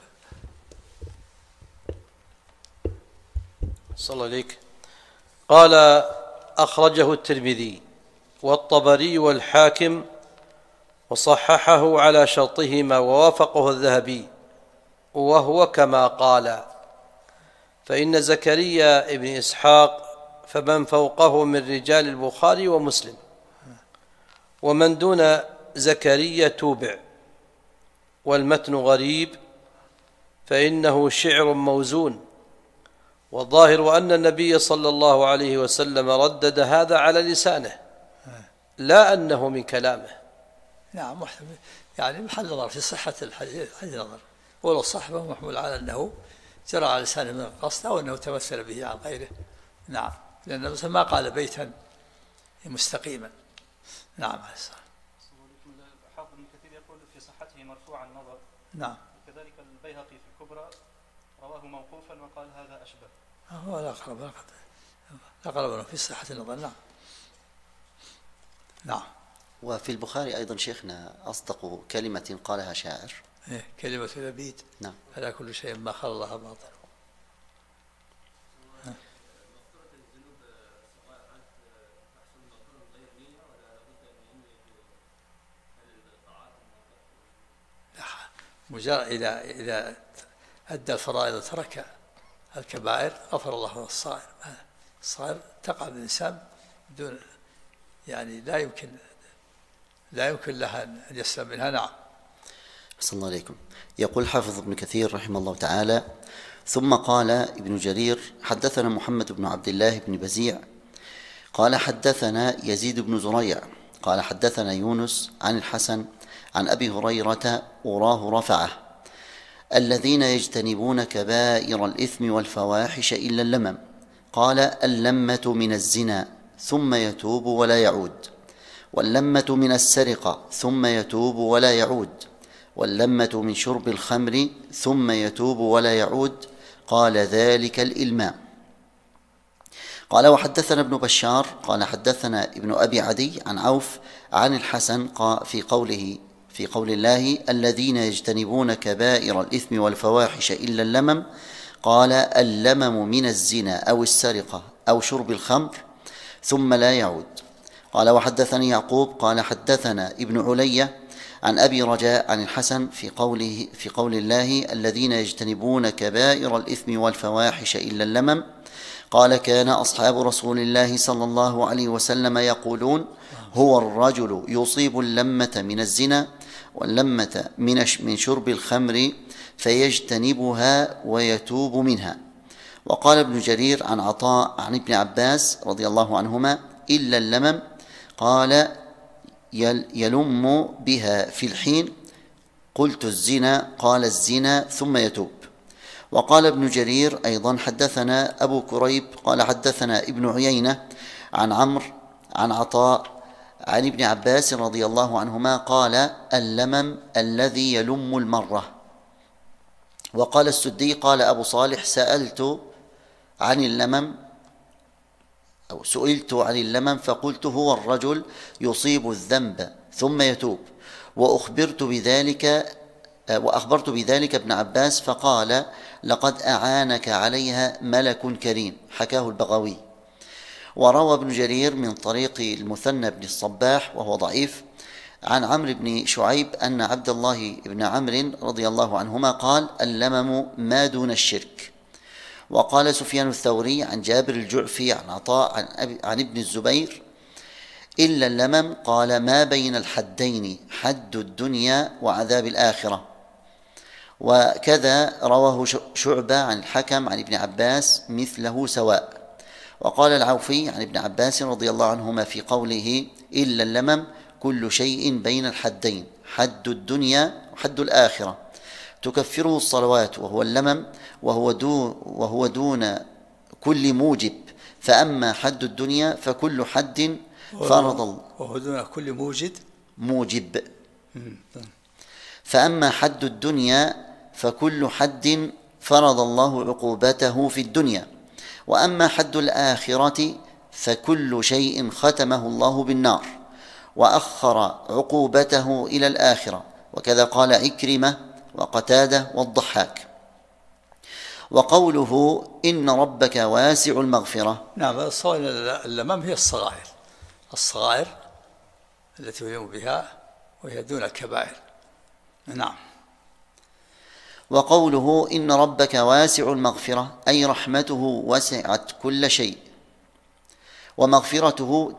Speaker 3: صلى الله عليك. قال: أخرجه الترمذي والطبري والحاكم وصححه على شرطهما ووافقه الذهبي، وهو كما قال. فإن زكريا ابن إسحاق فمن فوقه من رجال البخاري ومسلم، ومن دون زكريا توبع، والمتن غريب فإنه شعر موزون. والظاهر أن النبي صلى الله عليه وسلم ردد هذا على لسانه، لا أنه من كلامه.
Speaker 1: نعم، محتمل، يعني محل نظر في صحة الحديث نظر، ولو صح فهو محمول على أنه جرى على لسانه من القصد أو أنه تمثل به عن غيره. نعم، لأن مثلا ما قال بيتا مستقيما. نعم.
Speaker 2: حافظ ابن كثير يقول في صحته مرفوع النظر.
Speaker 1: نعم.
Speaker 2: وكذلك البيهقي في الكبرى رواه موقوفا وقال هذا أشبه.
Speaker 1: هو لا أقرب في صحة النظر. نعم. نعم.
Speaker 5: وفي البخاري أيضا شيخنا أصدق كلمة قالها شاعر
Speaker 1: كلمة لبيد.
Speaker 5: نعم.
Speaker 1: على كل شيء ما خلى الله باطل. مجرد إذا أدى الفرائض وترك الكبائر غفر الله له الصغائر. الصغائر تقع بالإنسان بدون، يعني لا يمكن لها أن يسلم منها. نعم.
Speaker 5: صلى الله عليكم. يقول حافظ ابن كثير رحمه الله تعالى: ثم قال ابن جرير: حدثنا محمد بن عبد الله بن بزيع قال حدثنا يزيد بن زريع قال حدثنا يونس عن الحسن عن أبي هريرة أراه رفعه: الذين يجتنبون كبائر الإثم والفواحش إلا اللمم. قال: اللمة من الزنا ثم يتوب ولا يعود، واللمة من السرقة ثم يتوب ولا يعود، واللمة من شرب الخمر ثم يتوب ولا يعود. قال: ذلك الإلمام. قال: وحدثنا ابن بشار قال حدثنا ابن أبي عدي عن عوف عن الحسن في قول الله: الذين يجتنبون كبائر الإثم والفواحش إلا اللمم. قال: اللمم من الزنا أو السرقة أو شرب الخمر ثم لا يعود. قال: وحدثني يعقوب قال حدثنا ابن علية عن أبي رجاء عن الحسن في قول الله: الذين يجتنبون كبائر الإثم والفواحش إلا اللمم. قال: كان أصحاب رسول الله صلى الله عليه وسلم يقولون: هو الرجل يصيب اللمة من الزنا واللمة من شرب الخمر فيجتنبها ويتوب منها. وقال ابن جرير عن عطاء عن ابن عباس رضي الله عنهما: إلا اللمم. قال: يلم بها في الحين. قلت: الزنا. قال: الزنا ثم يتوب. وقال ابن جرير أيضا حدثنا أبو كريب قال حدثنا ابن عيينة عن عمرو عن عطاء عن ابن عباس رضي الله عنهما قال: اللمم الذي يلم المرة. وقال السدي قال أبو صالح: سئلت عن اللمم فقلت: هو الرجل يصيب الذنب ثم يتوب. وأخبرت بذلك ابن عباس فقال: لقد أعانك عليها ملك كريم. حكاه البغوي. وروى ابن جرير من طريق المثنى بن الصباح وهو ضعيف عن عمرو بن شعيب أن عبد الله بن عمرو رضي الله عنهما قال: اللمم ما دون الشرك. وقال سفيان الثوري عن جابر الجعفي عن عطاء عن ابن الزبير: إلا اللمم. قال: ما بين الحدين حد الدنيا وعذاب الآخرة. وكذا رواه شعبة عن الحكم عن ابن عباس مثله سواء. وقال العوفي عن ابن عباس رضي الله عنهما في قوله: إلا اللمم كل شيء بين الحدين، حد الدنيا وحد الآخرة، تكفره الصلوات، وهو اللمم وهو دون كل موجب. فأما حد الدنيا فكل حد فرض الله،
Speaker 1: وهو دون كل
Speaker 5: موجب. فأما حد الدنيا فكل حد فرض الله عقوبته في الدنيا، وأما حد الآخرة فكل شيء ختمه الله بالنار وأخر عقوبته إلى الآخرة. وكذا قال عكرمة وقتادة والضحاك. وقوله: إن ربك واسع المغفرة.
Speaker 1: نعم، اللمم هي الصغائر التي يلم بها وهي دون الكبائر. نعم.
Speaker 5: وقوله: إن ربك واسع المغفرة أي رحمته وسعت كل شيء، ومغفرته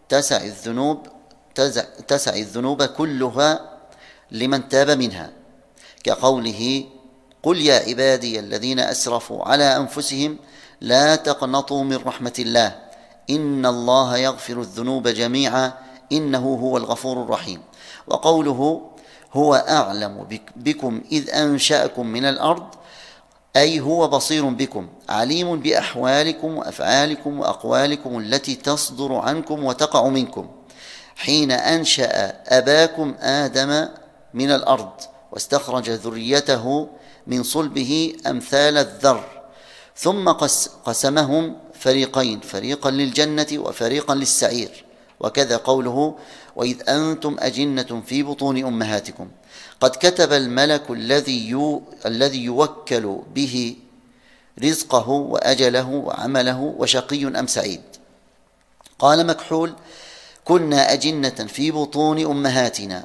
Speaker 5: تسع الذنوب كلها لمن تاب منها، كقوله: قل يا عبادي الذين أسرفوا على أنفسهم لا تقنطوا من رحمة الله إن الله يغفر الذنوب جميعا إنه هو الغفور الرحيم. وقوله: هو أعلم بكم إذ أنشأكم من الأرض أي هو بصير بكم، عليم بأحوالكم وأفعالكم وأقوالكم التي تصدر عنكم وتقع منكم، حين أنشأ أباكم آدم من الأرض واستخرج ذريته من صلبه أمثال الذر، ثم قسمهم فريقين، فريقا للجنة وفريقا للسعير. وكذا قوله: وإذ أنتم أجنة في بطون أمهاتكم. قد كتب الملك الذي يوكل به رزقه وأجله وعمله وشقي أم سعيد. قال مكحول: كنا أجنة في بطون أمهاتنا.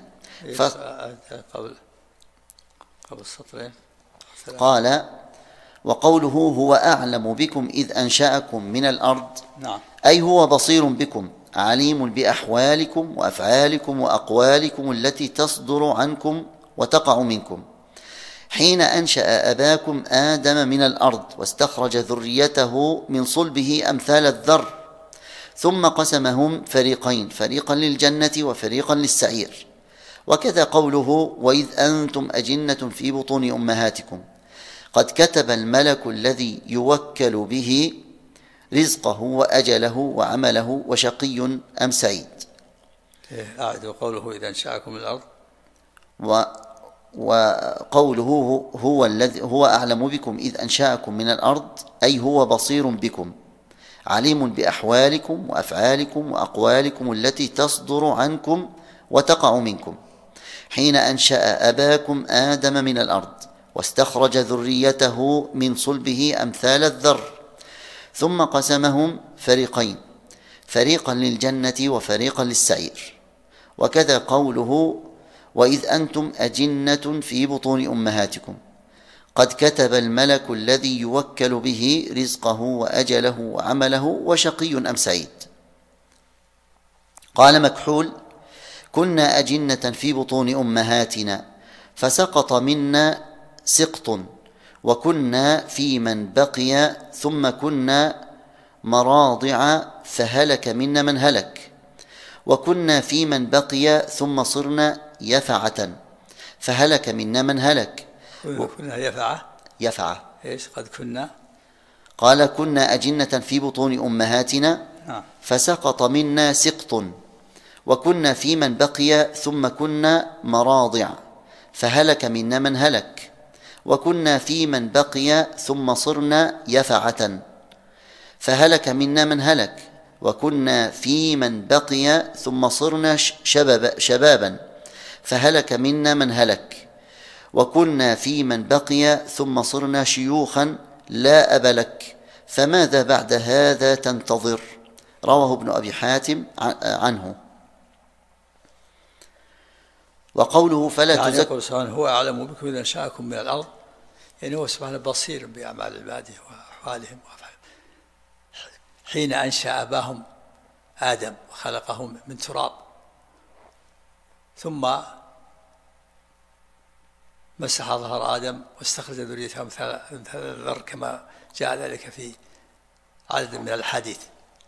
Speaker 1: قبل السطرين.
Speaker 5: قال: وقوله: هو أعلم بكم إذ أنشأكم من الأرض.
Speaker 1: نعم.
Speaker 5: أي هو بصير بكم، عليم بأحوالكم وأفعالكم وأقوالكم التي تصدر عنكم وتقع منكم، حين أنشأ أباكم آدم من الأرض واستخرج ذريته من صلبه أمثال الذر، ثم قسمهم فريقين، فريقا للجنة وفريقا للسعير. وكذا قوله وإذ أنتم أجنة في بطون أمهاتكم قد كتب الملك الذي يوكل به رزقه وأجله وعمله وشقي أم سعيد.
Speaker 1: أعد قوله إذا أنشأكم من الأرض،
Speaker 5: وقوله هو أعلم بكم إذ أنشأكم من الأرض، أي هو بصير بكم عليم بأحوالكم وأفعالكم وأقوالكم التي تصدر عنكم وتقع منكم، حين أنشأ أباكم آدم من الأرض واستخرج ذريته من صلبه أمثال الذر، ثم قسمهم فريقين، فريقا للجنة وفريقا للسعير. وكذا قوله وإذ أنتم أجنة في بطون أمهاتكم قد كتب الملك الذي يوكل به رزقه وأجله وعمله وشقي أم سعيد. قال مكحول كنا أجنة في بطون أمهاتنا فسقط منا سقط، وكنا في من بقي، ثم كنا مراضع فهلك منا من هلك، وكنا في من بقي ثم صرنا يفعة فهلك منا من هلك.
Speaker 1: كنا يفعة إيش قد كنا؟
Speaker 5: قال كنا أجنة في بطون أمهاتنا فسقط منا سقط، وكنا في من بقي ثم كنا مراضع فهلك منا من هلك، وكنا في من بقي ثم صرنا يفعة فهلك منا من هلك، وكنا في من بقي ثم صرنا شبابا فهلك منا من هلك، وكنا في من بقي ثم صرنا شيوخا لا أب لك، فماذا بعد هذا تنتظر؟ رواه ابن أبي حاتم عنه. وقوله فلا
Speaker 1: يعني
Speaker 5: تزكوا،
Speaker 1: يقول سبحانه هو أعلم بكم إذا أنشأكم من الأرض، يعني هو سبحانه بصير بأعمال عباده وأحوالهم وأفعالهم. حين أنشأ أباهم آدم وخلقه من تراب، ثم مسح ظهر آدم واستخرج ذريته مثل الذر كما جاء ذلك في عدد من الحديث.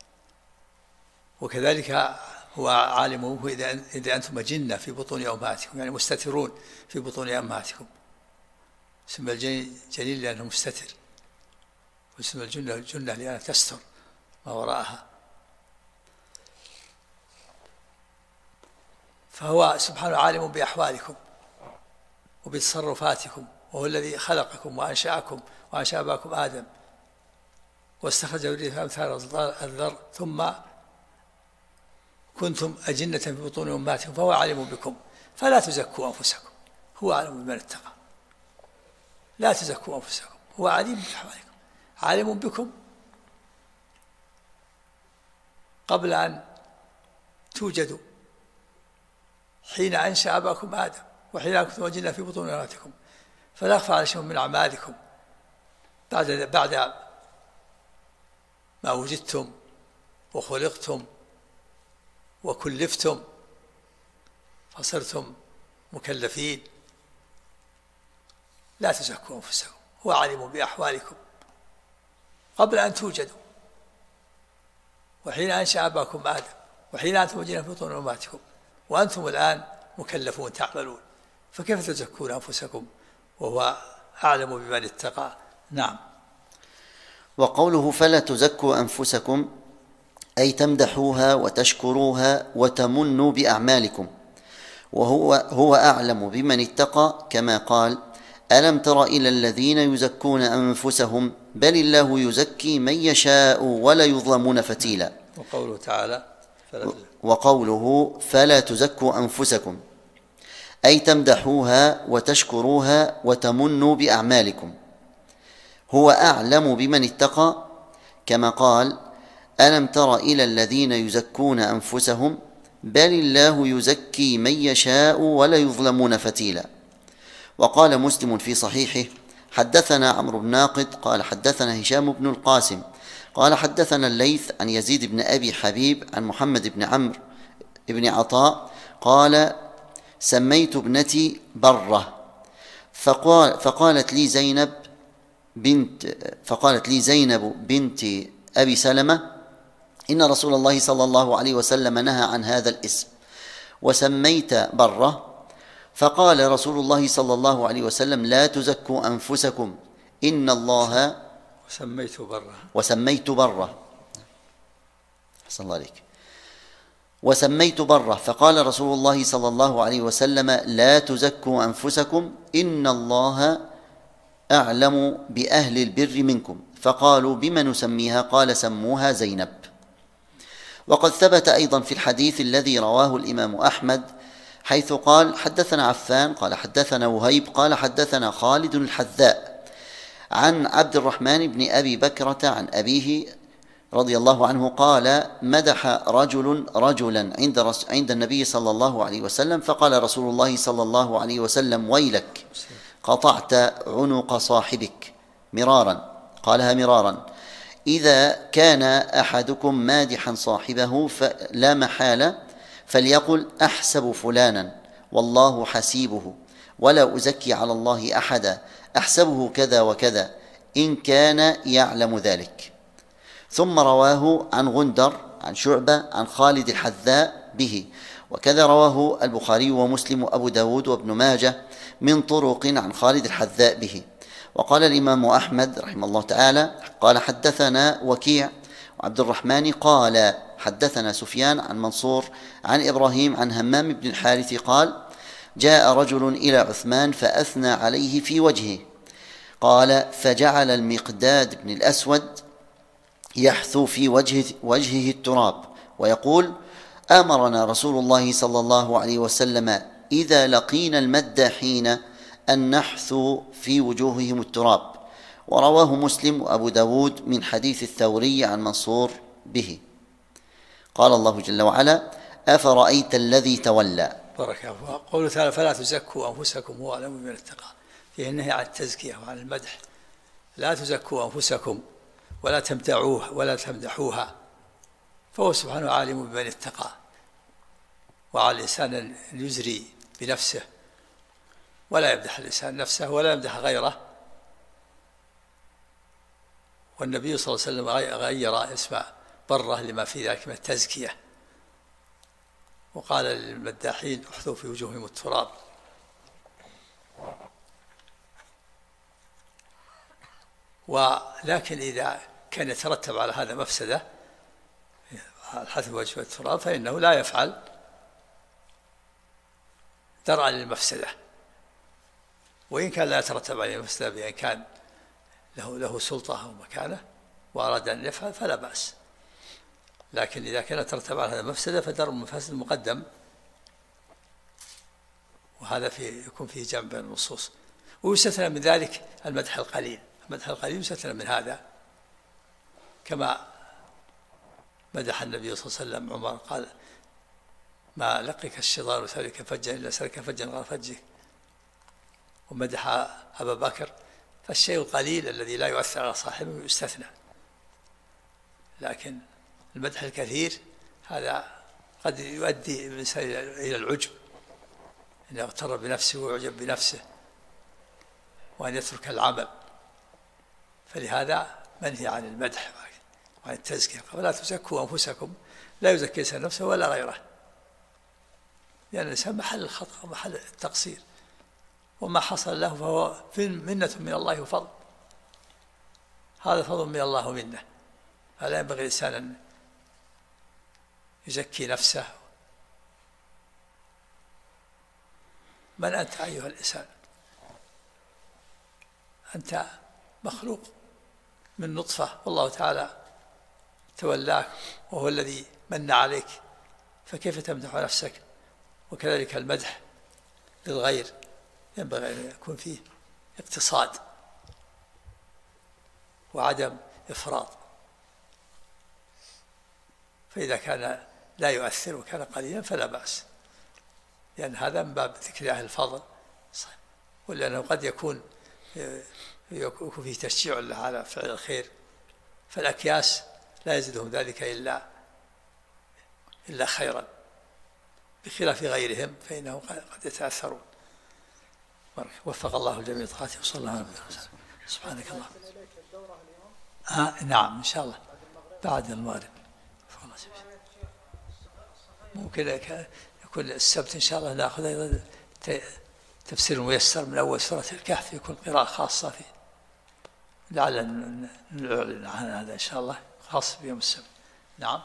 Speaker 1: وكذلك هو عالم به إذا أنتم أجنة في بطون أمهاتكم، يعني مستترون في بطون أمهاتكم. اسم الجنين لأنه مستتر، واسم الجنة لأنها تستر ما وراءها. فهو سبحانه عالم بأحوالكم وبتصرفاتكم، وهو الذي خلقكم وأنشأكم وأنشأ أباكم آدم واستخرج ذريته أمثال الذر، ثم كنتم أجنة في بطون أمهاتكم فهو عالم بكم، فلا تزكوا أنفسكم، هو عالم بمن اتقى. لا تزكوا أنفسكم، هو عليم بأحوالكم، عالم بكم قبل أن توجدوا، حين أنشأ أباكم آدم وحين كنتم أجنة في بطون أمهاتكم، فلا يخفى على شيء من أعمالكم بعد ما وجدتم وخلقتم وكلفتم فصرتم مكلفين. لا تزكوا أنفسكم، هو عالم بأحوالكم قبل أن توجدوا، وحين أنشأ أباكم آدم وحين أنتم أجنة في بطون أمهاتكم، وأنتم الآن مكلفون تعملون، فكيف تزكون أنفسكم وهو أعلم بمن اتقى. نعم.
Speaker 5: وقوله فلا تزكوا أنفسكم أي تمدحوها وتشكروها وتمنوا بأعمالكم، وهو أعلم بمن اتقى، كما قال ألم تر إلى الذين يزكون أنفسهم بل الله يزكي من يشاء ولا يظلمون فتيلا.
Speaker 1: وقوله تعالى
Speaker 5: وقوله فلا تزكوا أنفسكم أي تمدحوها وتشكروها وتمنوا بأعمالكم، هو أعلم بمن اتقى، كما قال ألم تر إلى الذين يزكون أنفسهم بل الله يزكي من يشاء ولا يظلمون فتيلا. وقال مسلم في صحيحه حدثنا عمرو بن ناقد قال حدثنا هشام بن القاسم قال حدثنا الليث عن يزيد بن أبي حبيب عن محمد بن عمرو بن عطاء قال سميت ابنتي برة، فقالت لي زينب بنت أبي سلمة إن رسول الله صلى الله عليه وسلم نهى عن هذا الاسم، وسميت برة، فقال رسول الله صلى الله عليه وسلم: لا تزكوا أنفسكم إن الله وسميت بره. أحسن الله عليك. وسميت بره. فقال رسول الله صلى الله عليه وسلم: لا تزكوا أنفسكم إن الله أعلم بأهل البر منكم. فقالوا: بما نسميها؟ قال: سموها زينب. وقد ثبت أيضا في الحديث الذي رواه الإمام أحمد حيث قال: حدثنا عفان قال حدثنا وهيب قال حدثنا خالد الحذاء عن عبد الرحمن بن أبي بكرة عن أبيه رضي الله عنه قال: مدح رجلا عند النبي صلى الله عليه وسلم، فقال رسول الله صلى الله عليه وسلم: ويلك، قطعت عنق صاحبك. مرارا، قالها مرارا. إذا كان أحدكم مادحا صاحبه فلا محالة فليقل: أحسب فلانا والله حسيبه، ولا أزكي على الله أحدا، أحسبه كذا وكذا، إن كان يعلم ذلك. ثم رواه عن غندر عن شعبة عن خالد الحذاء به، وكذا رواه البخاري ومسلم وأبو داود وابن ماجه من طرق عن خالد الحذاء به. وقال الإمام أحمد رحمه الله تعالى: قال حدثنا وكيع وعبد الرحمن قال حدثنا سفيان عن منصور عن إبراهيم عن همام بن الحارث قال: جاء رجل إلى عثمان فأثنى عليه في وجهه. قال: فجعل المقداد بن الأسود يحثو في وجهه التراب ويقول: أمرنا رسول الله صلى الله عليه وسلم إذا لقينا المداحين أن نحثو في وجوههم التراب. ورواه مسلم وأبو داود من حديث الثوري عن منصور به. قال الله جل وعلا: أفرأيت الذي تولى.
Speaker 1: بارك الله. قوله تعالى: فلا تزكوا أنفسكم هو أعلم بمن اتقى، فيه النهي عن التزكية وعن المدح. لا تزكوا أنفسكم ولا تمدحوها ولا تمدحوها، فهو سبحانه عالم بمن اتقى. وعلى الإنسان أن يزري بنفسه ولا يمدح الإنسان نفسه ولا يمدح غيره. والنبي صلى الله عليه وسلم غير اسم بره لما في ذلك من التزكية، وقال للمداحين: احثوا في وجوههم التراب. ولكن إذا كان يترتب على هذا مفسدة، الحث وجه التراب، فإنه لا يفعل درعا للمفسدة. وإن كان لا يترتب عليه مفسدة بأن كان له سلطة أو مكانة وأراد أن يفعل فلا بأس. لكن إذا كان يترتب على هذا مفسدة فدرء المفاسد مقدم، وهذا يكون فيه جمع بين النصوص. ويستثنى من ذلك المدح القليل. المدح القليل يستثنى من هذا، كما مدح النبي صلى الله عليه وسلم عمر قال: ما لقيك الشيطان سلك فجا إلا سلك فجا غير فجه. ومدح أبا بكر. فالشيء القليل الذي لا يؤثر على صاحبه يستثنى، لكن المدح الكثير هذا قد يؤدي الإنسان إلى العجب، أن يغتر بنفسه ويعجب بنفسه وأن يترك العمل. فلهذا منهي عن المدح وعن التزكية. ولا تزكوا أنفسكم، لا يزكي الإنسان نفسه ولا غيره، لأن الإنسان محل الخطأ ومحل التقصير، وما حصل له فهو منة من الله وفضل. هذا فضل من الله ومنه، فلا ينبغي الإنسان أن يزكي نفسه. من أنت أيها الإنسان؟ أنت مخلوق من نطفة، والله تعالى تولاك وهو الذي من عليك، فكيف تمدح نفسك؟ وكذلك المدح للغير ينبغي أن يكون فيه اقتصاد وعدم إفراط. فإذا كان لا يؤثر وكان قليلا فلا بأس، لأن هذا من باب ذكر أهل الفضل، ولأنه قد يكون فيه تشجيع له على فعل الخير، فالأكياس لا يزيدهم ذلك إلا خيرا، بخلاف غيرهم فإنهم قد يتأثرون. وفق الله الجميع طاعته وصلى الله عليه وسلم. سبحانك اللهم. نعم إن شاء الله بعد المغرب. ممكن يكون السبت إن شاء الله نأخذ أيضا تفسير ميسر من أول سورة الكهف، يكون قراءة خاصة فيه، لعل نعلن عن هذا إن شاء الله، خاص بيوم السبت. نعم.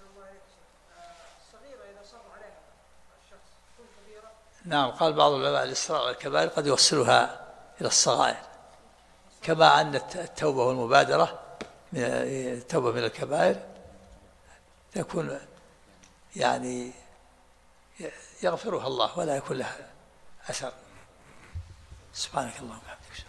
Speaker 1: نعم، قال بعض العلماء الإصرار على الكبائر قد يوصلها إلى الصغائر، كما أن التوبة والمبادرة التوبة من الكبائر تكون يعني يغفرها الله ولا يكون لها أثر. سبحانك اللهم وبحمدك.